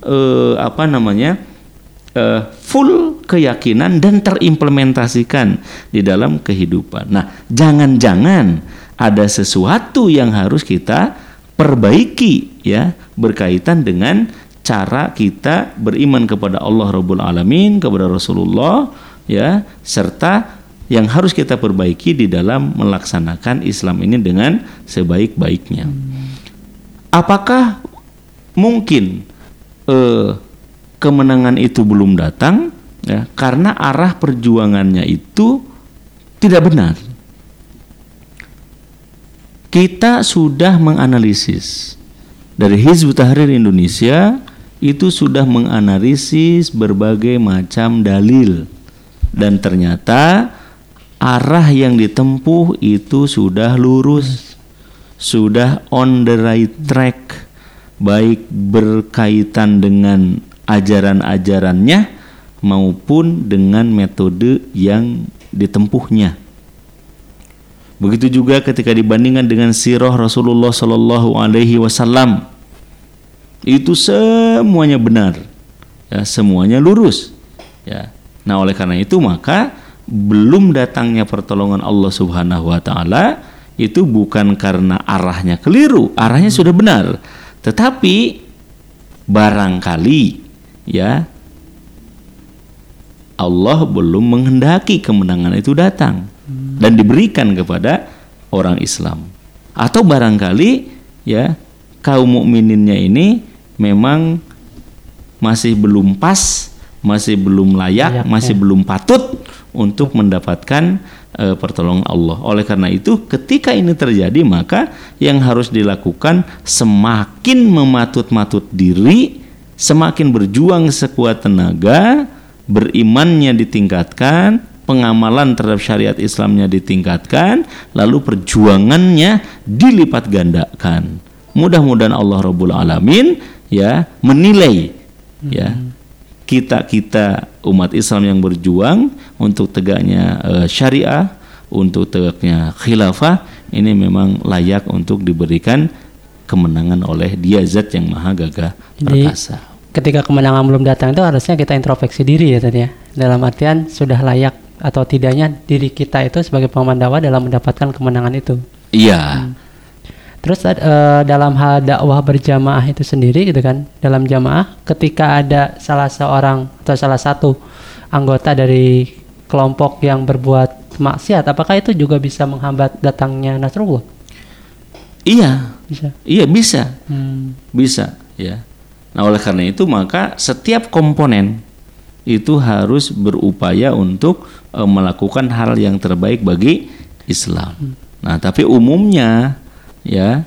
full keyakinan dan terimplementasikan di dalam kehidupan. Nah, jangan-jangan ada sesuatu yang harus kita perbaiki ya, berkaitan dengan cara kita beriman kepada Allah Rabbul Alamin, kepada Rasulullah ya, serta yang harus kita perbaiki di dalam melaksanakan Islam ini dengan sebaik-baiknya. Apakah mungkin kemenangan itu belum datang ya, karena arah perjuangannya itu tidak benar? Kita sudah menganalisis, dari Hizbut Tahrir Indonesia itu sudah menganalisis berbagai macam dalil, dan ternyata arah yang ditempuh itu sudah lurus, sudah on the right track, baik berkaitan dengan ajaran-ajarannya maupun dengan metode yang ditempuhnya. Begitu juga ketika dibandingkan dengan sirah Rasulullah Sallallahu Alaihi Wasallam, itu semuanya benar, ya, semuanya lurus, ya. Nah, oleh karena itu maka belum datangnya pertolongan Allah Subhanahu Wa Taala itu bukan karena arahnya keliru, arahnya sudah benar, tetapi barangkali, ya, Allah belum menghendaki kemenangan itu datang dan diberikan kepada orang Islam, atau barangkali, ya, kaum mukmininnya ini memang masih belum pas, masih belum layak, masih belum patut untuk mendapatkan pertolongan Allah. Oleh karena itu ketika ini terjadi maka yang harus dilakukan semakin mematut-matut diri, semakin berjuang sekuat tenaga, berimannya ditingkatkan, pengamalan terhadap syariat Islamnya ditingkatkan, lalu perjuangannya dilipat gandakan. Mudah-mudahan Allah Rabbul Alamin, ya, menilai, ya, kita umat Islam yang berjuang untuk tegaknya syariah, untuk tegaknya khilafah, ini memang layak untuk diberikan kemenangan oleh Dia Zat yang Maha Gagah Perkasa. Ketika kemenangan belum datang itu harusnya kita introspeksi diri, ya tadi, ya. Dalam artian sudah layak atau tidaknya diri kita itu sebagai pengaman dakwah dalam mendapatkan kemenangan itu. Iya. Terus dalam hal dakwah berjamaah itu sendiri gitu kan, dalam jamaah ketika ada salah seorang atau salah satu anggota dari kelompok yang berbuat maksiat, apakah itu juga bisa menghambat datangnya Nasrullah? Iya. Bisa. Iya, bisa. Bisa, ya. Nah, oleh karena itu maka setiap komponen itu harus berupaya untuk melakukan hal yang terbaik bagi Islam. Nah, tapi umumnya, ya,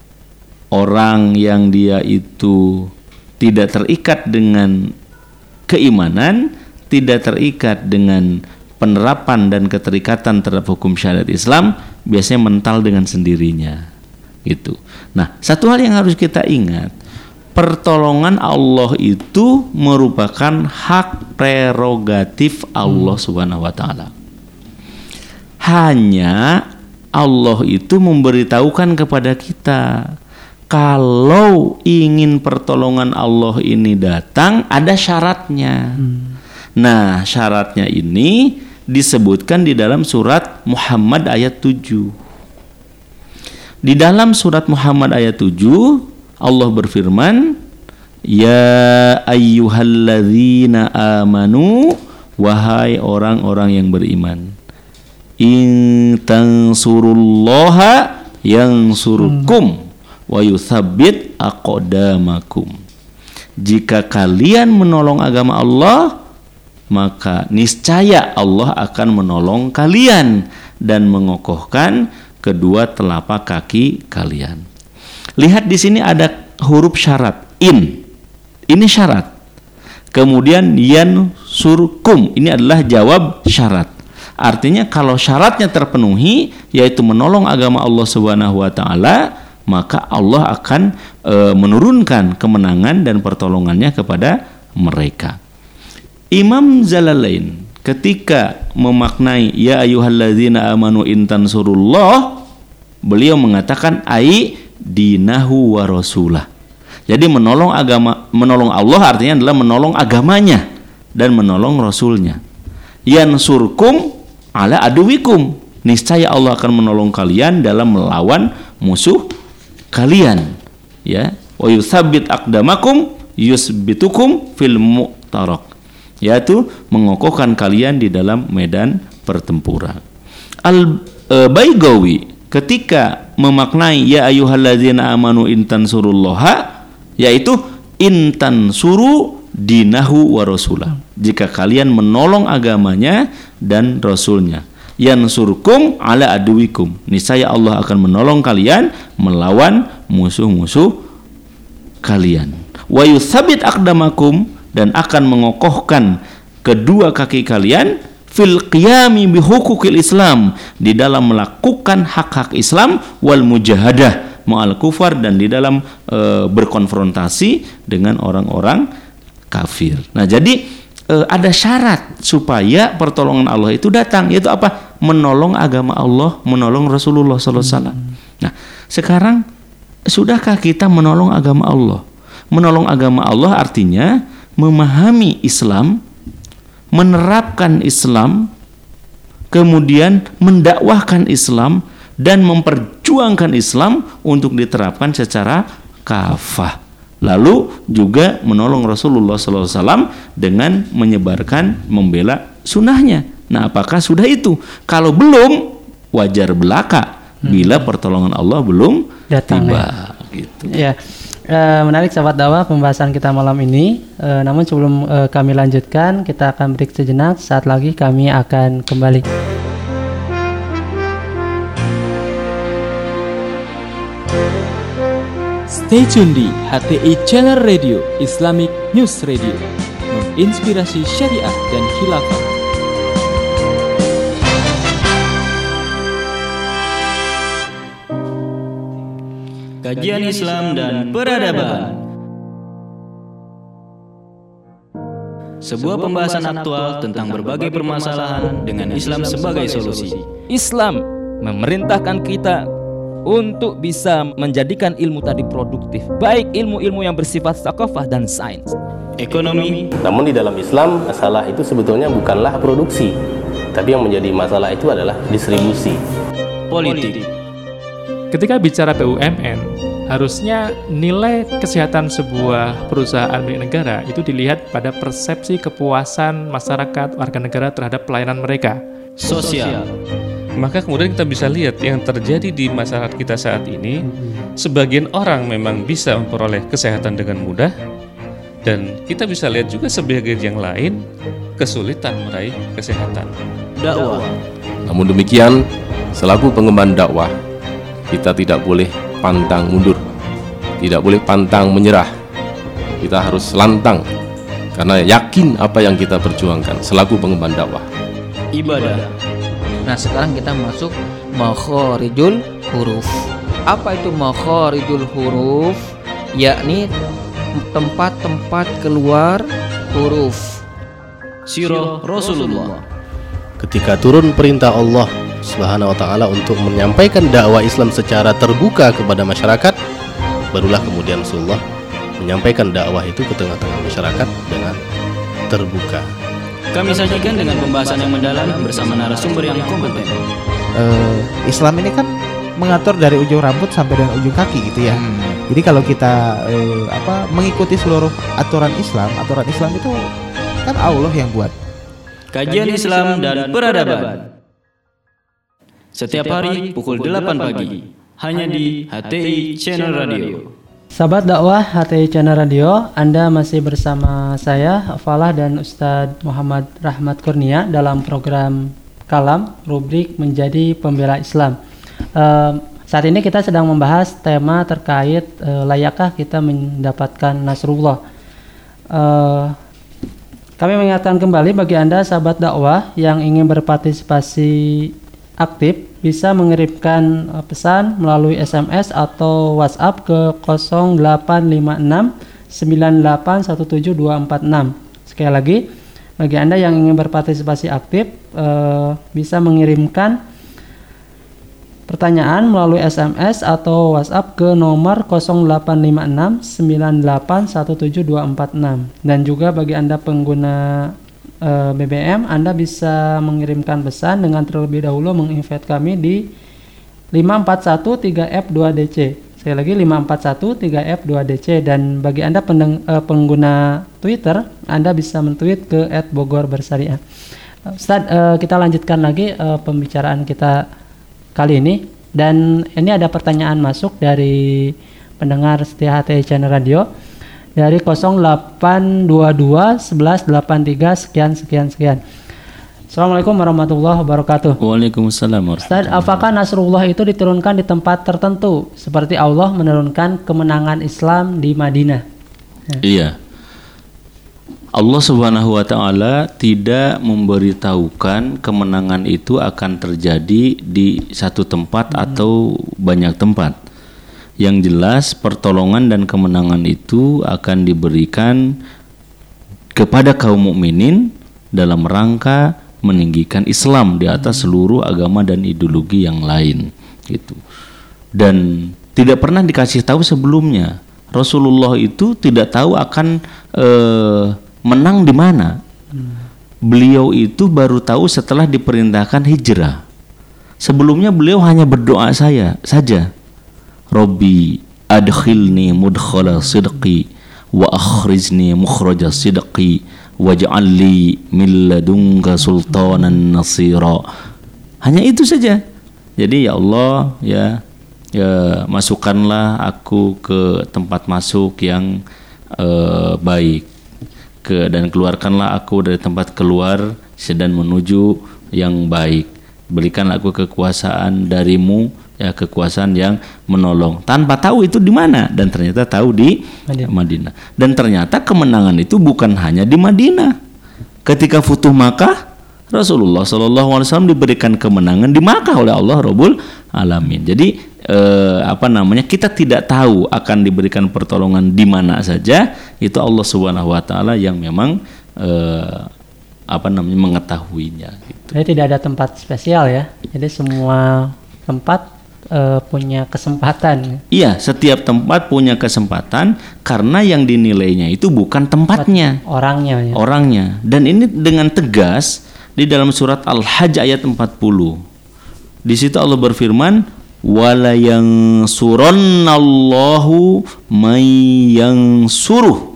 orang yang dia itu tidak terikat dengan keimanan, tidak terikat dengan penerapan dan keterikatan terhadap hukum syariat Islam, biasanya mental dengan sendirinya, gitu. Nah, satu hal yang harus kita ingat, pertolongan Allah itu merupakan hak prerogatif Allah Subhanahu wa taala. Hanya Allah itu memberitahukan kepada kita, kalau ingin pertolongan Allah ini datang ada syaratnya. Nah, syaratnya ini disebutkan di dalam surat Muhammad ayat 7. Di dalam surat Muhammad ayat 7 Allah berfirman, ya ayyuhalladzina amanu, wahai orang-orang yang beriman, in tansurullaha yansurkum wa yuthabbit aqdamakum. Jika kalian menolong agama Allah, maka niscaya Allah akan menolong kalian dan mengokohkan kedua telapak kaki kalian. Lihat di sini ada huruf syarat, in. Ini syarat. Kemudian yansurkum, ini adalah jawab syarat. Artinya kalau syaratnya terpenuhi, yaitu menolong agama Allah Subhanahu wa taala, maka Allah akan menurunkan kemenangan dan pertolongannya kepada mereka. Imam Jalalain ketika memaknai ya ayyuhalladzina amanu in tansurullah, beliau mengatakan ai dinahu wa rasulah. Jadi menolong Allah artinya adalah menolong agamanya dan menolong rasulnya. Yansurkum ala aduwikum, niscaya Allah akan menolong kalian dalam melawan musuh kalian, ya. Wa yutsabbit aqdamakum yusbitukum fil mu'tarak, yaitu mengokohkan kalian di dalam medan pertempuran. Al-Baigawi ketika memaknai ya ayyuhalladzina amanu in tansurullaha, yaitu in tansuru dinahu wa rasulah, jika kalian menolong agamanya dan rasulnya. Yansurkum ala aduwikum, niscaya Allah akan menolong kalian melawan musuh-musuh kalian. Wa yutsabbit aqdamakum, dan akan mengokohkan kedua kaki kalian fil qiyami bi huquqil Islam, di dalam melakukan hak-hak Islam, wal mujahadah ma'al kufar, dan di dalam berkonfrontasi dengan orang-orang kafir. Nah, jadi ada syarat supaya pertolongan Allah itu datang, yaitu apa? Menolong agama Allah, menolong Rasulullah SAW. Nah, sekarang sudahkah kita menolong agama Allah? Menolong agama Allah artinya memahami Islam, menerapkan Islam, kemudian mendakwahkan Islam dan memperjuangkan Islam untuk diterapkan secara kafah. Lalu juga menolong Rasulullah SAW dengan menyebarkan, membela sunnahnya. Nah, apakah sudah itu? Kalau belum, wajar belaka bila pertolongan Allah belum datang, tiba. Gitu. Ya. Menarik sahabat dakwah pembahasan kita malam ini. Namun sebelum kami lanjutkan, kita akan break sejenak. Saat lagi kami akan kembali. Stay tune di HTI Channel Radio Islamic News Radio, menginspirasi syariah dan khilafah. Kajian Islam dan Peradaban. Sebuah pembahasan aktual tentang berbagai permasalahan dengan Islam sebagai solusi. Islam memerintahkan kita untuk bisa menjadikan ilmu tadi produktif, baik ilmu-ilmu yang bersifat tsaqafah dan sains. Ekonomi. Namun di dalam Islam, masalah itu sebetulnya bukanlah produksi, tapi yang menjadi masalah itu adalah distribusi. Politik. Ketika bicara BUMN, harusnya nilai kesehatan sebuah perusahaan milik negara itu dilihat pada persepsi kepuasan masyarakat warga negara terhadap pelayanan mereka. Sosial. Maka kemudian kita bisa lihat yang terjadi di masyarakat kita saat ini, sebagian orang memang bisa memperoleh kesehatan dengan mudah, dan kita bisa lihat juga sebagian yang lain kesulitan meraih kesehatan. Dakwah. Namun demikian, selaku pengemban dakwah, kita tidak boleh pantang mundur, tidak boleh pantang menyerah. Kita harus lantang karena yakin apa yang kita perjuangkan selaku pengemban dakwah. Ibadah. Nah, sekarang kita masuk makharijul huruf. Apa itu makharijul huruf? Yakni tempat-tempat keluar huruf. Sirah Rasulullah. Ketika turun perintah Allah Subhanahu wa ta'ala untuk menyampaikan dakwah Islam secara terbuka kepada masyarakat, barulah kemudian Rasulullah menyampaikan dakwah itu ke tengah-tengah masyarakat dengan terbuka. Kami sajikan dengan pembahasan yang mendalam bersama narasumber yang kompeten. Islam ini kan mengatur dari ujung rambut sampai dengan ujung kaki gitu ya. Jadi kalau kita mengikuti seluruh aturan Islam itu kan Allah yang buat. Kajian Islam dan Peradaban. Setiap hari pukul 8 pagi hanya di HTI Channel Radio. Sahabat dakwah HTI Channel Radio, Anda masih bersama saya Falah dan Ustadz Muhammad Rahmat Kurnia dalam program Kalam rubrik Menjadi Pembela Islam. Saat ini kita sedang membahas tema terkait layakkah kita mendapatkan Nasrullah. Kami mengingatkan kembali bagi Anda sahabat dakwah yang ingin berpartisipasi aktif, bisa mengirimkan pesan melalui SMS atau WhatsApp ke 0856 9817 246. Sekali lagi, bagi Anda yang ingin berpartisipasi aktif, bisa mengirimkan pertanyaan melalui SMS atau WhatsApp ke nomor 0856 9817 246. Dan juga bagi Anda pengguna BBM, Anda bisa mengirimkan pesan dengan terlebih dahulu menginvite kami di 5413F2DC. Sekali lagi 5413F2DC. Dan bagi Anda pengguna Twitter, Anda bisa mentweet ke @bogorbersariah. Ustaz, kita lanjutkan lagi pembicaraan kita kali ini. Dan ini ada pertanyaan masuk dari pendengar setia HTI Channel Radio dari 0822 1183 sekian. Assalamualaikum warahmatullahi wabarakatuh. Waalaikumsalam warahmatullahi wabarakatuh. Ustaz, apakah Nasrullah itu diturunkan di tempat tertentu seperti Allah menurunkan kemenangan Islam di Madinah? Iya. Allah Subhanahu wa taala tidak memberitahukan kemenangan itu akan terjadi di satu tempat atau banyak tempat. Yang jelas pertolongan dan kemenangan itu akan diberikan kepada kaum mukminin dalam rangka meninggikan Islam di atas seluruh agama dan ideologi yang lain gitu. Dan tidak pernah dikasih tahu sebelumnya. Rasulullah itu tidak tahu akan menang di mana. Beliau itu baru tahu setelah diperintahkan hijrah. Sebelumnya beliau hanya berdoa saja. Rabbi adkhilni mudkhala sidqi wa akhrijni mukhraja sidqi waj'al li min ladunka sultanan nasira. Hanya itu saja. Jadi ya Allah, ya masukkanlah aku ke tempat masuk yang baik, dan keluarkanlah aku dari tempat keluar sedang menuju yang baik. Berikan aku kekuasaan darimu, ya kekuasaan yang menolong. Tanpa tahu itu di mana, dan ternyata tahu di Madinah. Dan ternyata kemenangan itu bukan hanya di Madinah. Ketika Futuh Makkah, Rasulullah SAW diberikan kemenangan di Makkah oleh Allah Rabbul Alamin. Jadi kita tidak tahu akan diberikan pertolongan di mana saja. Itu Allah Subhanahu wa taala yang memang mengetahuinya gitu. Jadi tidak ada tempat spesial ya. Jadi semua tempat punya kesempatan. Iya, setiap tempat punya kesempatan karena yang dinilainya itu bukan tempatnya, orangnya ya. Orangnya. Dan ini dengan tegas di dalam surat Al-Hajj ayat 40. Di situ Allah berfirman, wala yansurannallahu may yansuruh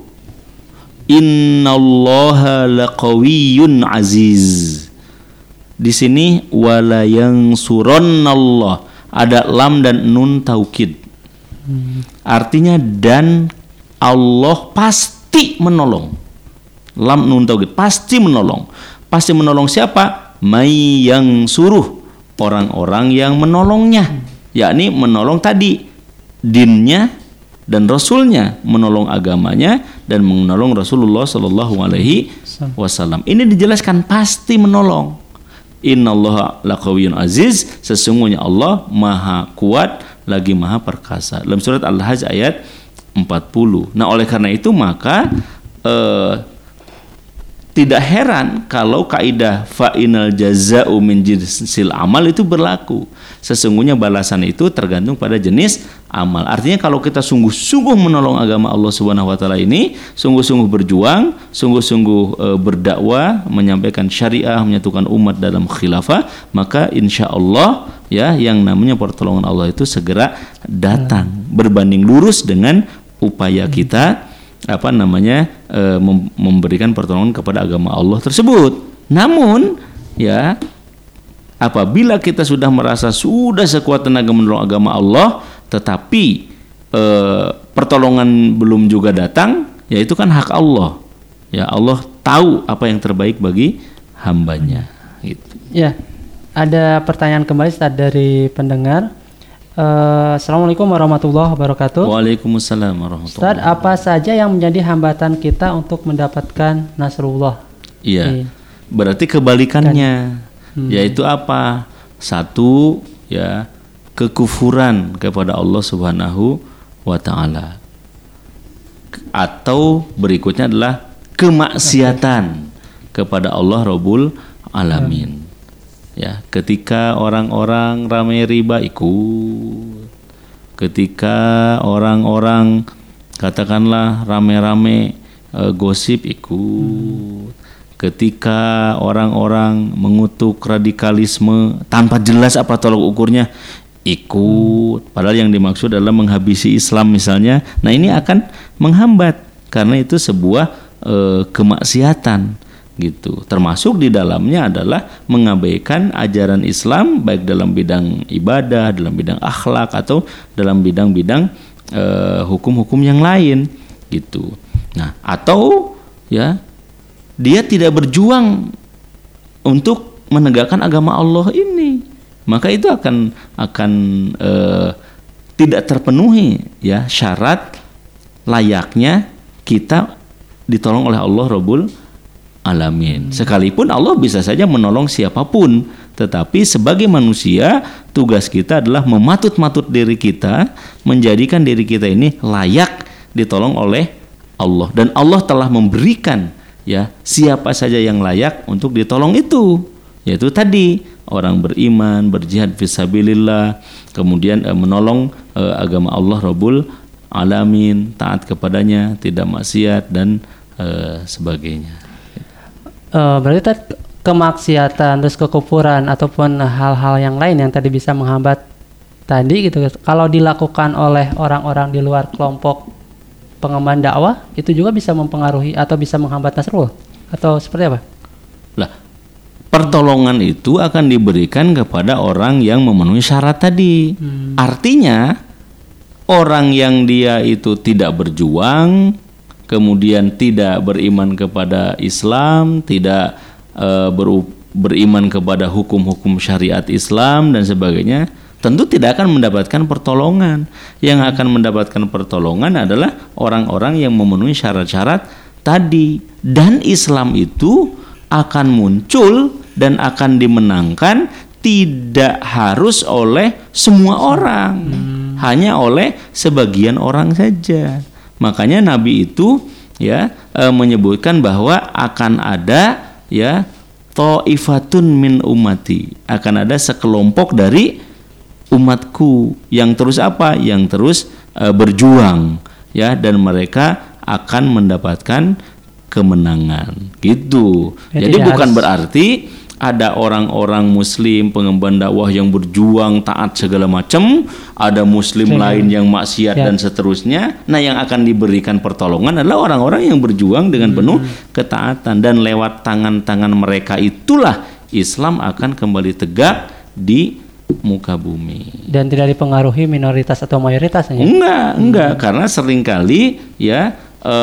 innallaha laqawiyyun aziz. Di sini wala yansurannallah, ada lam dan nun taukid. Artinya dan Allah pasti menolong. Lam nun taukid, pasti menolong. Pasti menolong siapa? May yansuruh, orang-orang yang menolongnya, yakni menolong tadi dinnya dan rasulnya, menolong agamanya dan menolong Rasulullah sallallahu alaihi wasallam. Ini dijelaskan pasti menolong. Innallaha laqawiyyun aziz, sesungguhnya Allah maha kuat lagi maha perkasa. Dalam surat Al-Hajj ayat 40. Nah, oleh karena itu maka tidak heran kalau kaidah fa'inal jaza'u min jinsil amal itu berlaku. Sesungguhnya balasan itu tergantung pada jenis amal. Artinya kalau kita sungguh-sungguh menolong agama Allah Subhanahu wa taala ini, sungguh-sungguh berjuang, sungguh-sungguh berdakwah, menyampaikan syariah, menyatukan umat dalam khilafah, maka insya Allah ya yang namanya pertolongan Allah itu segera datang, berbanding lurus dengan upaya kita memberikan pertolongan kepada agama Allah tersebut. Namun ya apabila kita sudah merasa sudah sekuat tenaga menolong agama Allah, tetapi pertolongan belum juga datang, ya itu kan hak Allah. Ya Allah tahu apa yang terbaik bagi hambanya. Gitu. Ya, ada pertanyaan kembali dari pendengar. Assalamualaikum warahmatullahi wabarakatuh. Waalaikumsalam warahmatullahi Ustaz, apa saja yang menjadi hambatan kita untuk mendapatkan Nasrullah? Iya, berarti kebalikannya, yaitu apa? Satu, ya kekufuran kepada Allah Subhanahu wa taala. Atau berikutnya adalah kemaksiatan kepada Allah Rabbul Alamin. Ya, ketika orang-orang ramai riba ikut, ketika orang-orang katakanlah rame-rame gosip ikut, ketika orang-orang mengutuk radikalisme tanpa jelas apa tolak ukurnya ikut, padahal yang dimaksud adalah menghabisi Islam misalnya. Nah, ini akan menghambat karena itu sebuah kemaksiatan gitu. Termasuk di dalamnya adalah mengabaikan ajaran Islam baik dalam bidang ibadah, dalam bidang akhlak atau dalam bidang-bidang hukum-hukum yang lain gitu. Nah, atau ya dia tidak berjuang untuk menegakkan agama Allah ini, maka itu akan tidak terpenuhi ya syarat layaknya kita ditolong oleh Allah Rabbul Alamin. Sekalipun Allah bisa saja menolong siapapun, tetapi sebagai manusia tugas kita adalah mematut-matut diri kita, menjadikan diri kita ini layak ditolong oleh Allah, dan Allah telah memberikan ya siapa saja yang layak untuk ditolong itu, yaitu tadi orang beriman, berjihad fisabilillah, kemudian menolong agama Allah Rabbul Alamin, taat kepadanya, tidak maksiat dan sebagainya. Berarti kemaksiatan, terus kekufuran ataupun hal-hal yang lain yang tadi bisa menghambat tadi gitu, kalau dilakukan oleh orang-orang di luar kelompok pengemban dakwah, itu juga bisa mempengaruhi atau bisa menghambat Nasrullah atau seperti apa? Lah, pertolongan itu akan diberikan kepada orang yang memenuhi syarat tadi. Artinya orang yang dia itu tidak berjuang, kemudian tidak beriman kepada Islam, tidak beriman kepada hukum-hukum syariat Islam dan sebagainya, tentu tidak akan mendapatkan pertolongan. Yang akan mendapatkan pertolongan adalah orang-orang yang memenuhi syarat-syarat tadi. Dan Islam itu akan muncul dan akan dimenangkan tidak harus oleh semua orang, hanya oleh sebagian orang saja. Makanya Nabi itu ya menyebutkan bahwa akan ada ya ta'ifatun min ummati, akan ada sekelompok dari umatku yang terus apa? Yang terus berjuang ya, dan mereka akan mendapatkan kemenangan gitu. Jadi bukan berarti ada orang-orang muslim pengemban dakwah yang berjuang taat segala macam, ada muslim lain yang maksiat dan seterusnya. Nah, yang akan diberikan pertolongan adalah orang-orang yang berjuang dengan penuh ketaatan, dan lewat tangan-tangan mereka itulah Islam akan kembali tegak di muka bumi. Dan tidak dipengaruhi minoritas atau mayoritas ya? Enggak, karena seringkali ya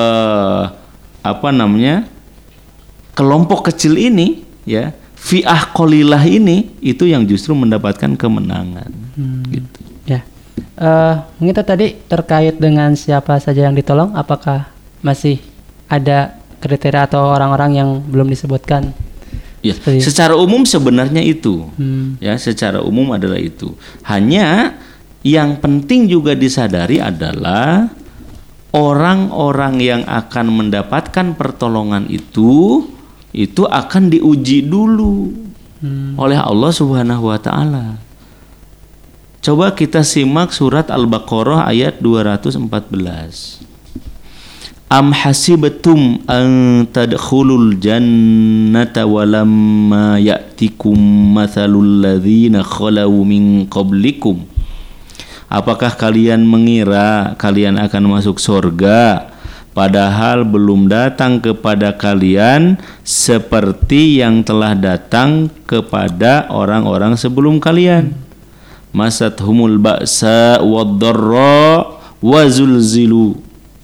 kelompok kecil ini ya, fi'ah qalilah ini itu yang justru mendapatkan kemenangan. Gitu. Ya. Mungkin tadi terkait dengan siapa saja yang ditolong, apakah masih ada kriteria atau orang-orang yang belum disebutkan? Ya, secara umum sebenarnya itu. Ya, secara umum adalah itu. Hanya yang penting juga disadari adalah orang-orang yang akan mendapatkan pertolongan itu akan diuji dulu oleh Allah Subhanahu wa taala. Coba kita simak surat Al-Baqarah ayat 214. Am hasibtum an tadkhulul jannata walamma ya'tikum mathalul ladzina khalau min qablikum. Apakah kalian mengira kalian akan masuk surga padahal belum datang kepada kalian seperti yang telah datang kepada orang-orang sebelum kalian? Masathumul ba'sa wad-dharra wa zulzilu.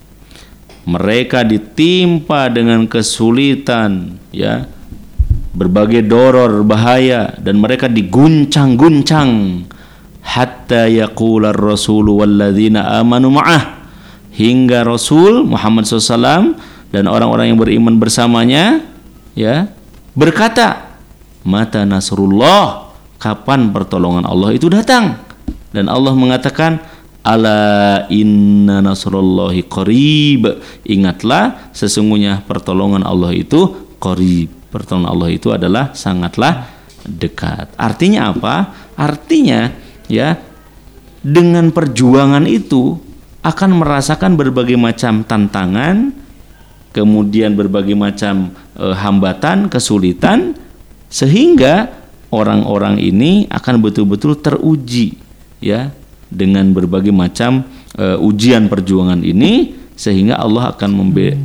Mereka ditimpa dengan kesulitan ya, berbagai doror bahaya, dan mereka diguncang-guncang hatta yaqular rasulu walladzina amanu ma'ah, hingga Rasul Muhammad SAW dan orang-orang yang beriman bersamanya ya berkata, mata nasrullah, kapan pertolongan Allah itu datang? Dan Allah mengatakan, ala inna nasrullahi qarib, ingatlah sesungguhnya pertolongan Allah itu qarib, pertolongan Allah itu adalah sangatlah dekat. Artinya apa? Artinya ya, dengan perjuangan itu akan merasakan berbagai macam tantangan, kemudian berbagai macam hambatan, kesulitan, sehingga orang-orang ini akan betul-betul teruji ya dengan berbagai macam ujian perjuangan ini, sehingga Allah akan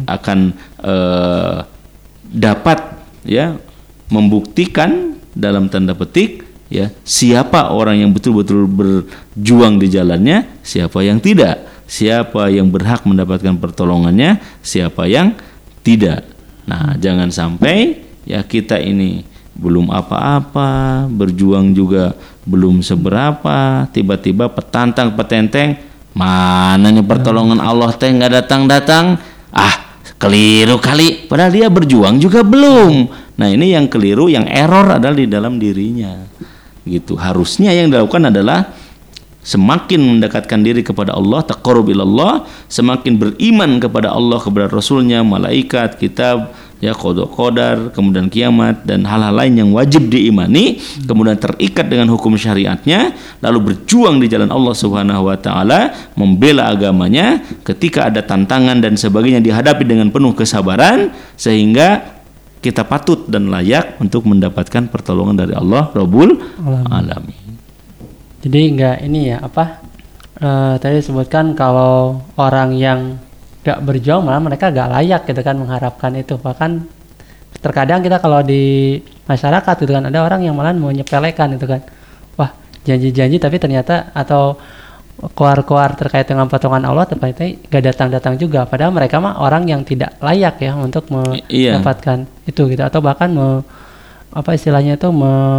dapat ya membuktikan dalam tanda petik ya siapa orang yang betul-betul berjuang di jalannya, siapa yang tidak, siapa yang berhak mendapatkan pertolongannya, siapa yang tidak. Nah, jangan sampai ya kita ini belum apa-apa, berjuang juga belum seberapa, tiba-tiba petantang petenteng, mana nih pertolongan Allah teh nggak datang-datang, keliru kali, padahal dia berjuang juga belum. Nah ini yang keliru, yang error adalah di dalam dirinya gitu. Harusnya yang dilakukan adalah semakin mendekatkan diri kepada Allah, taqarrub ilallah, semakin beriman kepada Allah, kepada Rasulnya, malaikat, kitab, ya qada qadar, kemudian kiamat dan hal-hal lain yang wajib diimani, kemudian terikat dengan hukum syariatnya, lalu berjuang di jalan Allah Subhanahu wa taala, membela agamanya ketika ada tantangan dan sebagainya, dihadapi dengan penuh kesabaran sehingga kita patut dan layak untuk mendapatkan pertolongan dari Allah Rabbul Alamin. Jadi enggak ini ya tadi disebutkan kalau orang yang gak berjuang malah mereka gak layak gitu kan mengharapkan itu. Bahkan terkadang kita kalau di masyarakat gitu kan ada orang yang malah menyepelekan gitu kan, wah janji-janji tapi ternyata atau keluar-keluar terkait dengan potongan Allah ternyata gak datang-datang juga, padahal mereka mah orang yang tidak layak ya untuk mendapatkan itu gitu, atau bahkan istilahnya itu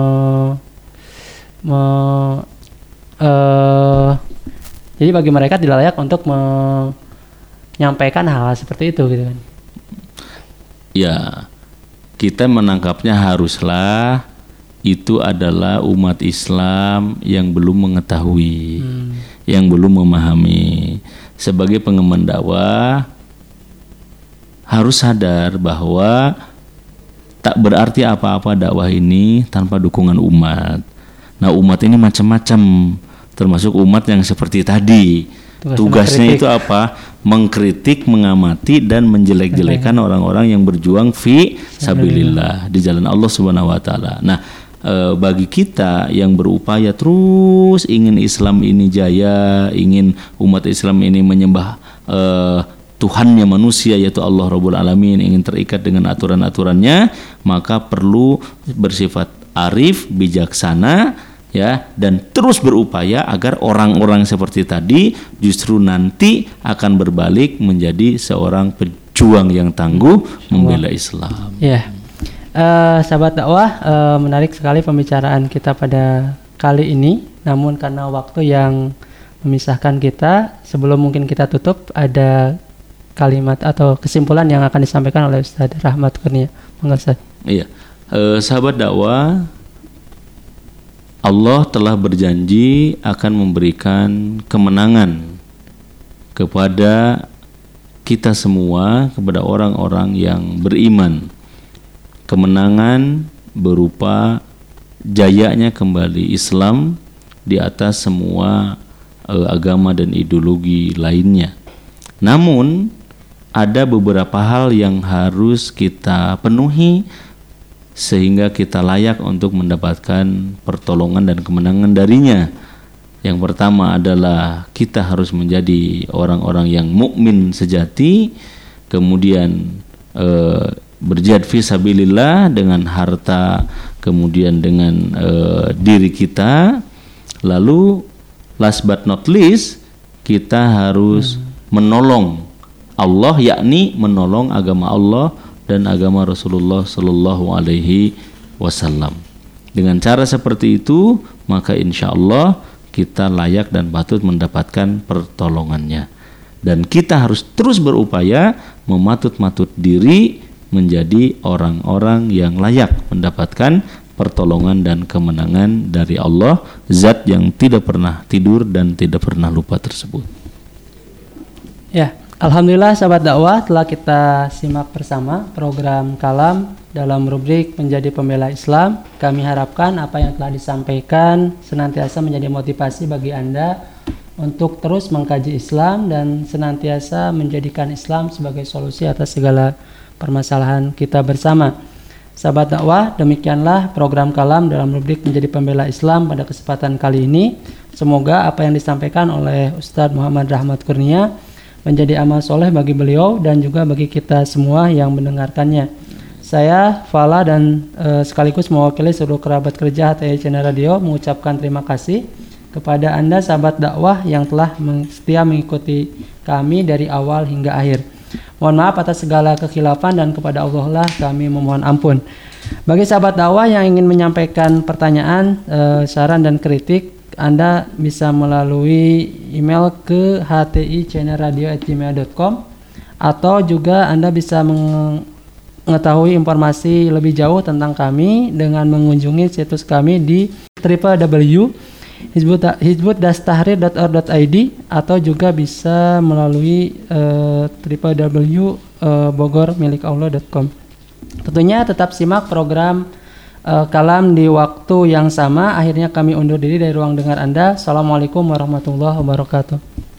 jadi bagi mereka tidak layak untuk menyampaikan hal seperti itu gitu kan. Ya, kita menangkapnya haruslah itu adalah umat Islam yang belum mengetahui, yang belum memahami. Sebagai pengemban dakwah harus sadar bahwa tak berarti apa-apa dakwah ini tanpa dukungan umat. Nah, umat ini macam-macam, termasuk umat yang seperti tadi. Tugasnya itu apa? Mengkritik, mengamati dan menjelek-jelekan orang-orang yang berjuang fi sabilillah di jalan Allah Subhanahu wa taala. Nah, bagi kita yang berupaya terus ingin Islam ini jaya, ingin umat Islam ini menyembah Tuhannya manusia yaitu Allah Rabbul Alamin, ingin terikat dengan aturan-aturannya, maka perlu bersifat arif, bijaksana, ya, dan terus berupaya agar orang-orang seperti tadi justru nanti akan berbalik menjadi seorang pejuang yang tangguh membela Islam. Ya, sahabat dakwah, menarik sekali pembicaraan kita pada kali ini. Namun karena waktu yang memisahkan kita, sebelum mungkin kita tutup, ada kalimat atau kesimpulan yang akan disampaikan oleh Ustaz Rahmat Kurnia. Iya, sahabat dakwah, Allah telah berjanji akan memberikan kemenangan kepada kita semua, kepada orang-orang yang beriman. Kemenangan berupa jayanya kembali Islam di atas semua agama dan ideologi lainnya. Namun ada beberapa hal yang harus kita penuhi sehingga kita layak untuk mendapatkan pertolongan dan kemenangan darinya. Yang pertama adalah kita harus menjadi orang-orang yang mukmin sejati, kemudian berjihad fi sabilillah dengan harta, kemudian dengan diri kita. Lalu last but not least, kita harus menolong Allah, yakni menolong agama Allah dan agama Rasulullah Sallallahu Alaihi Wasallam. Dengan cara seperti itu, maka insya Allah kita layak dan patut mendapatkan pertolongannya. Dan kita harus terus berupaya mematut-matut diri menjadi orang-orang yang layak mendapatkan pertolongan dan kemenangan dari Allah, Zat yang tidak pernah tidur dan tidak pernah lupa tersebut. Ya, alhamdulillah sahabat dakwah, telah kita simak bersama program Kalam dalam rubrik Menjadi Pembela Islam. Kami harapkan apa yang telah disampaikan senantiasa menjadi motivasi bagi Anda untuk terus mengkaji Islam dan senantiasa menjadikan Islam sebagai solusi atas segala permasalahan kita bersama. Sahabat dakwah, demikianlah program Kalam dalam rubrik Menjadi Pembela Islam pada kesempatan kali ini. Semoga apa yang disampaikan oleh Ustadz Muhammad Rahmat Kurnia menjadi amal soleh bagi beliau dan juga bagi kita semua yang mendengarkannya. Saya Fala dan sekaligus mewakili seluruh kerabat kerja HTI Channel Radio mengucapkan terima kasih kepada Anda sahabat dakwah yang telah setia mengikuti kami dari awal hingga akhir. Mohon maaf atas segala kekhilafan dan kepada Allah lah kami memohon ampun. Bagi sahabat dakwah yang ingin menyampaikan pertanyaan, saran dan kritik, Anda bisa melalui email ke htichannelradio@gmail.com atau juga Anda bisa mengetahui informasi lebih jauh tentang kami dengan mengunjungi situs kami di www.hizbut-tahrir.org.id atau juga bisa melalui www.bogormilikallah.com. Tentunya tetap simak program Kalam di waktu yang sama. Akhirnya kami undur diri dari ruang dengar Anda. Assalamualaikum warahmatullahi wabarakatuh.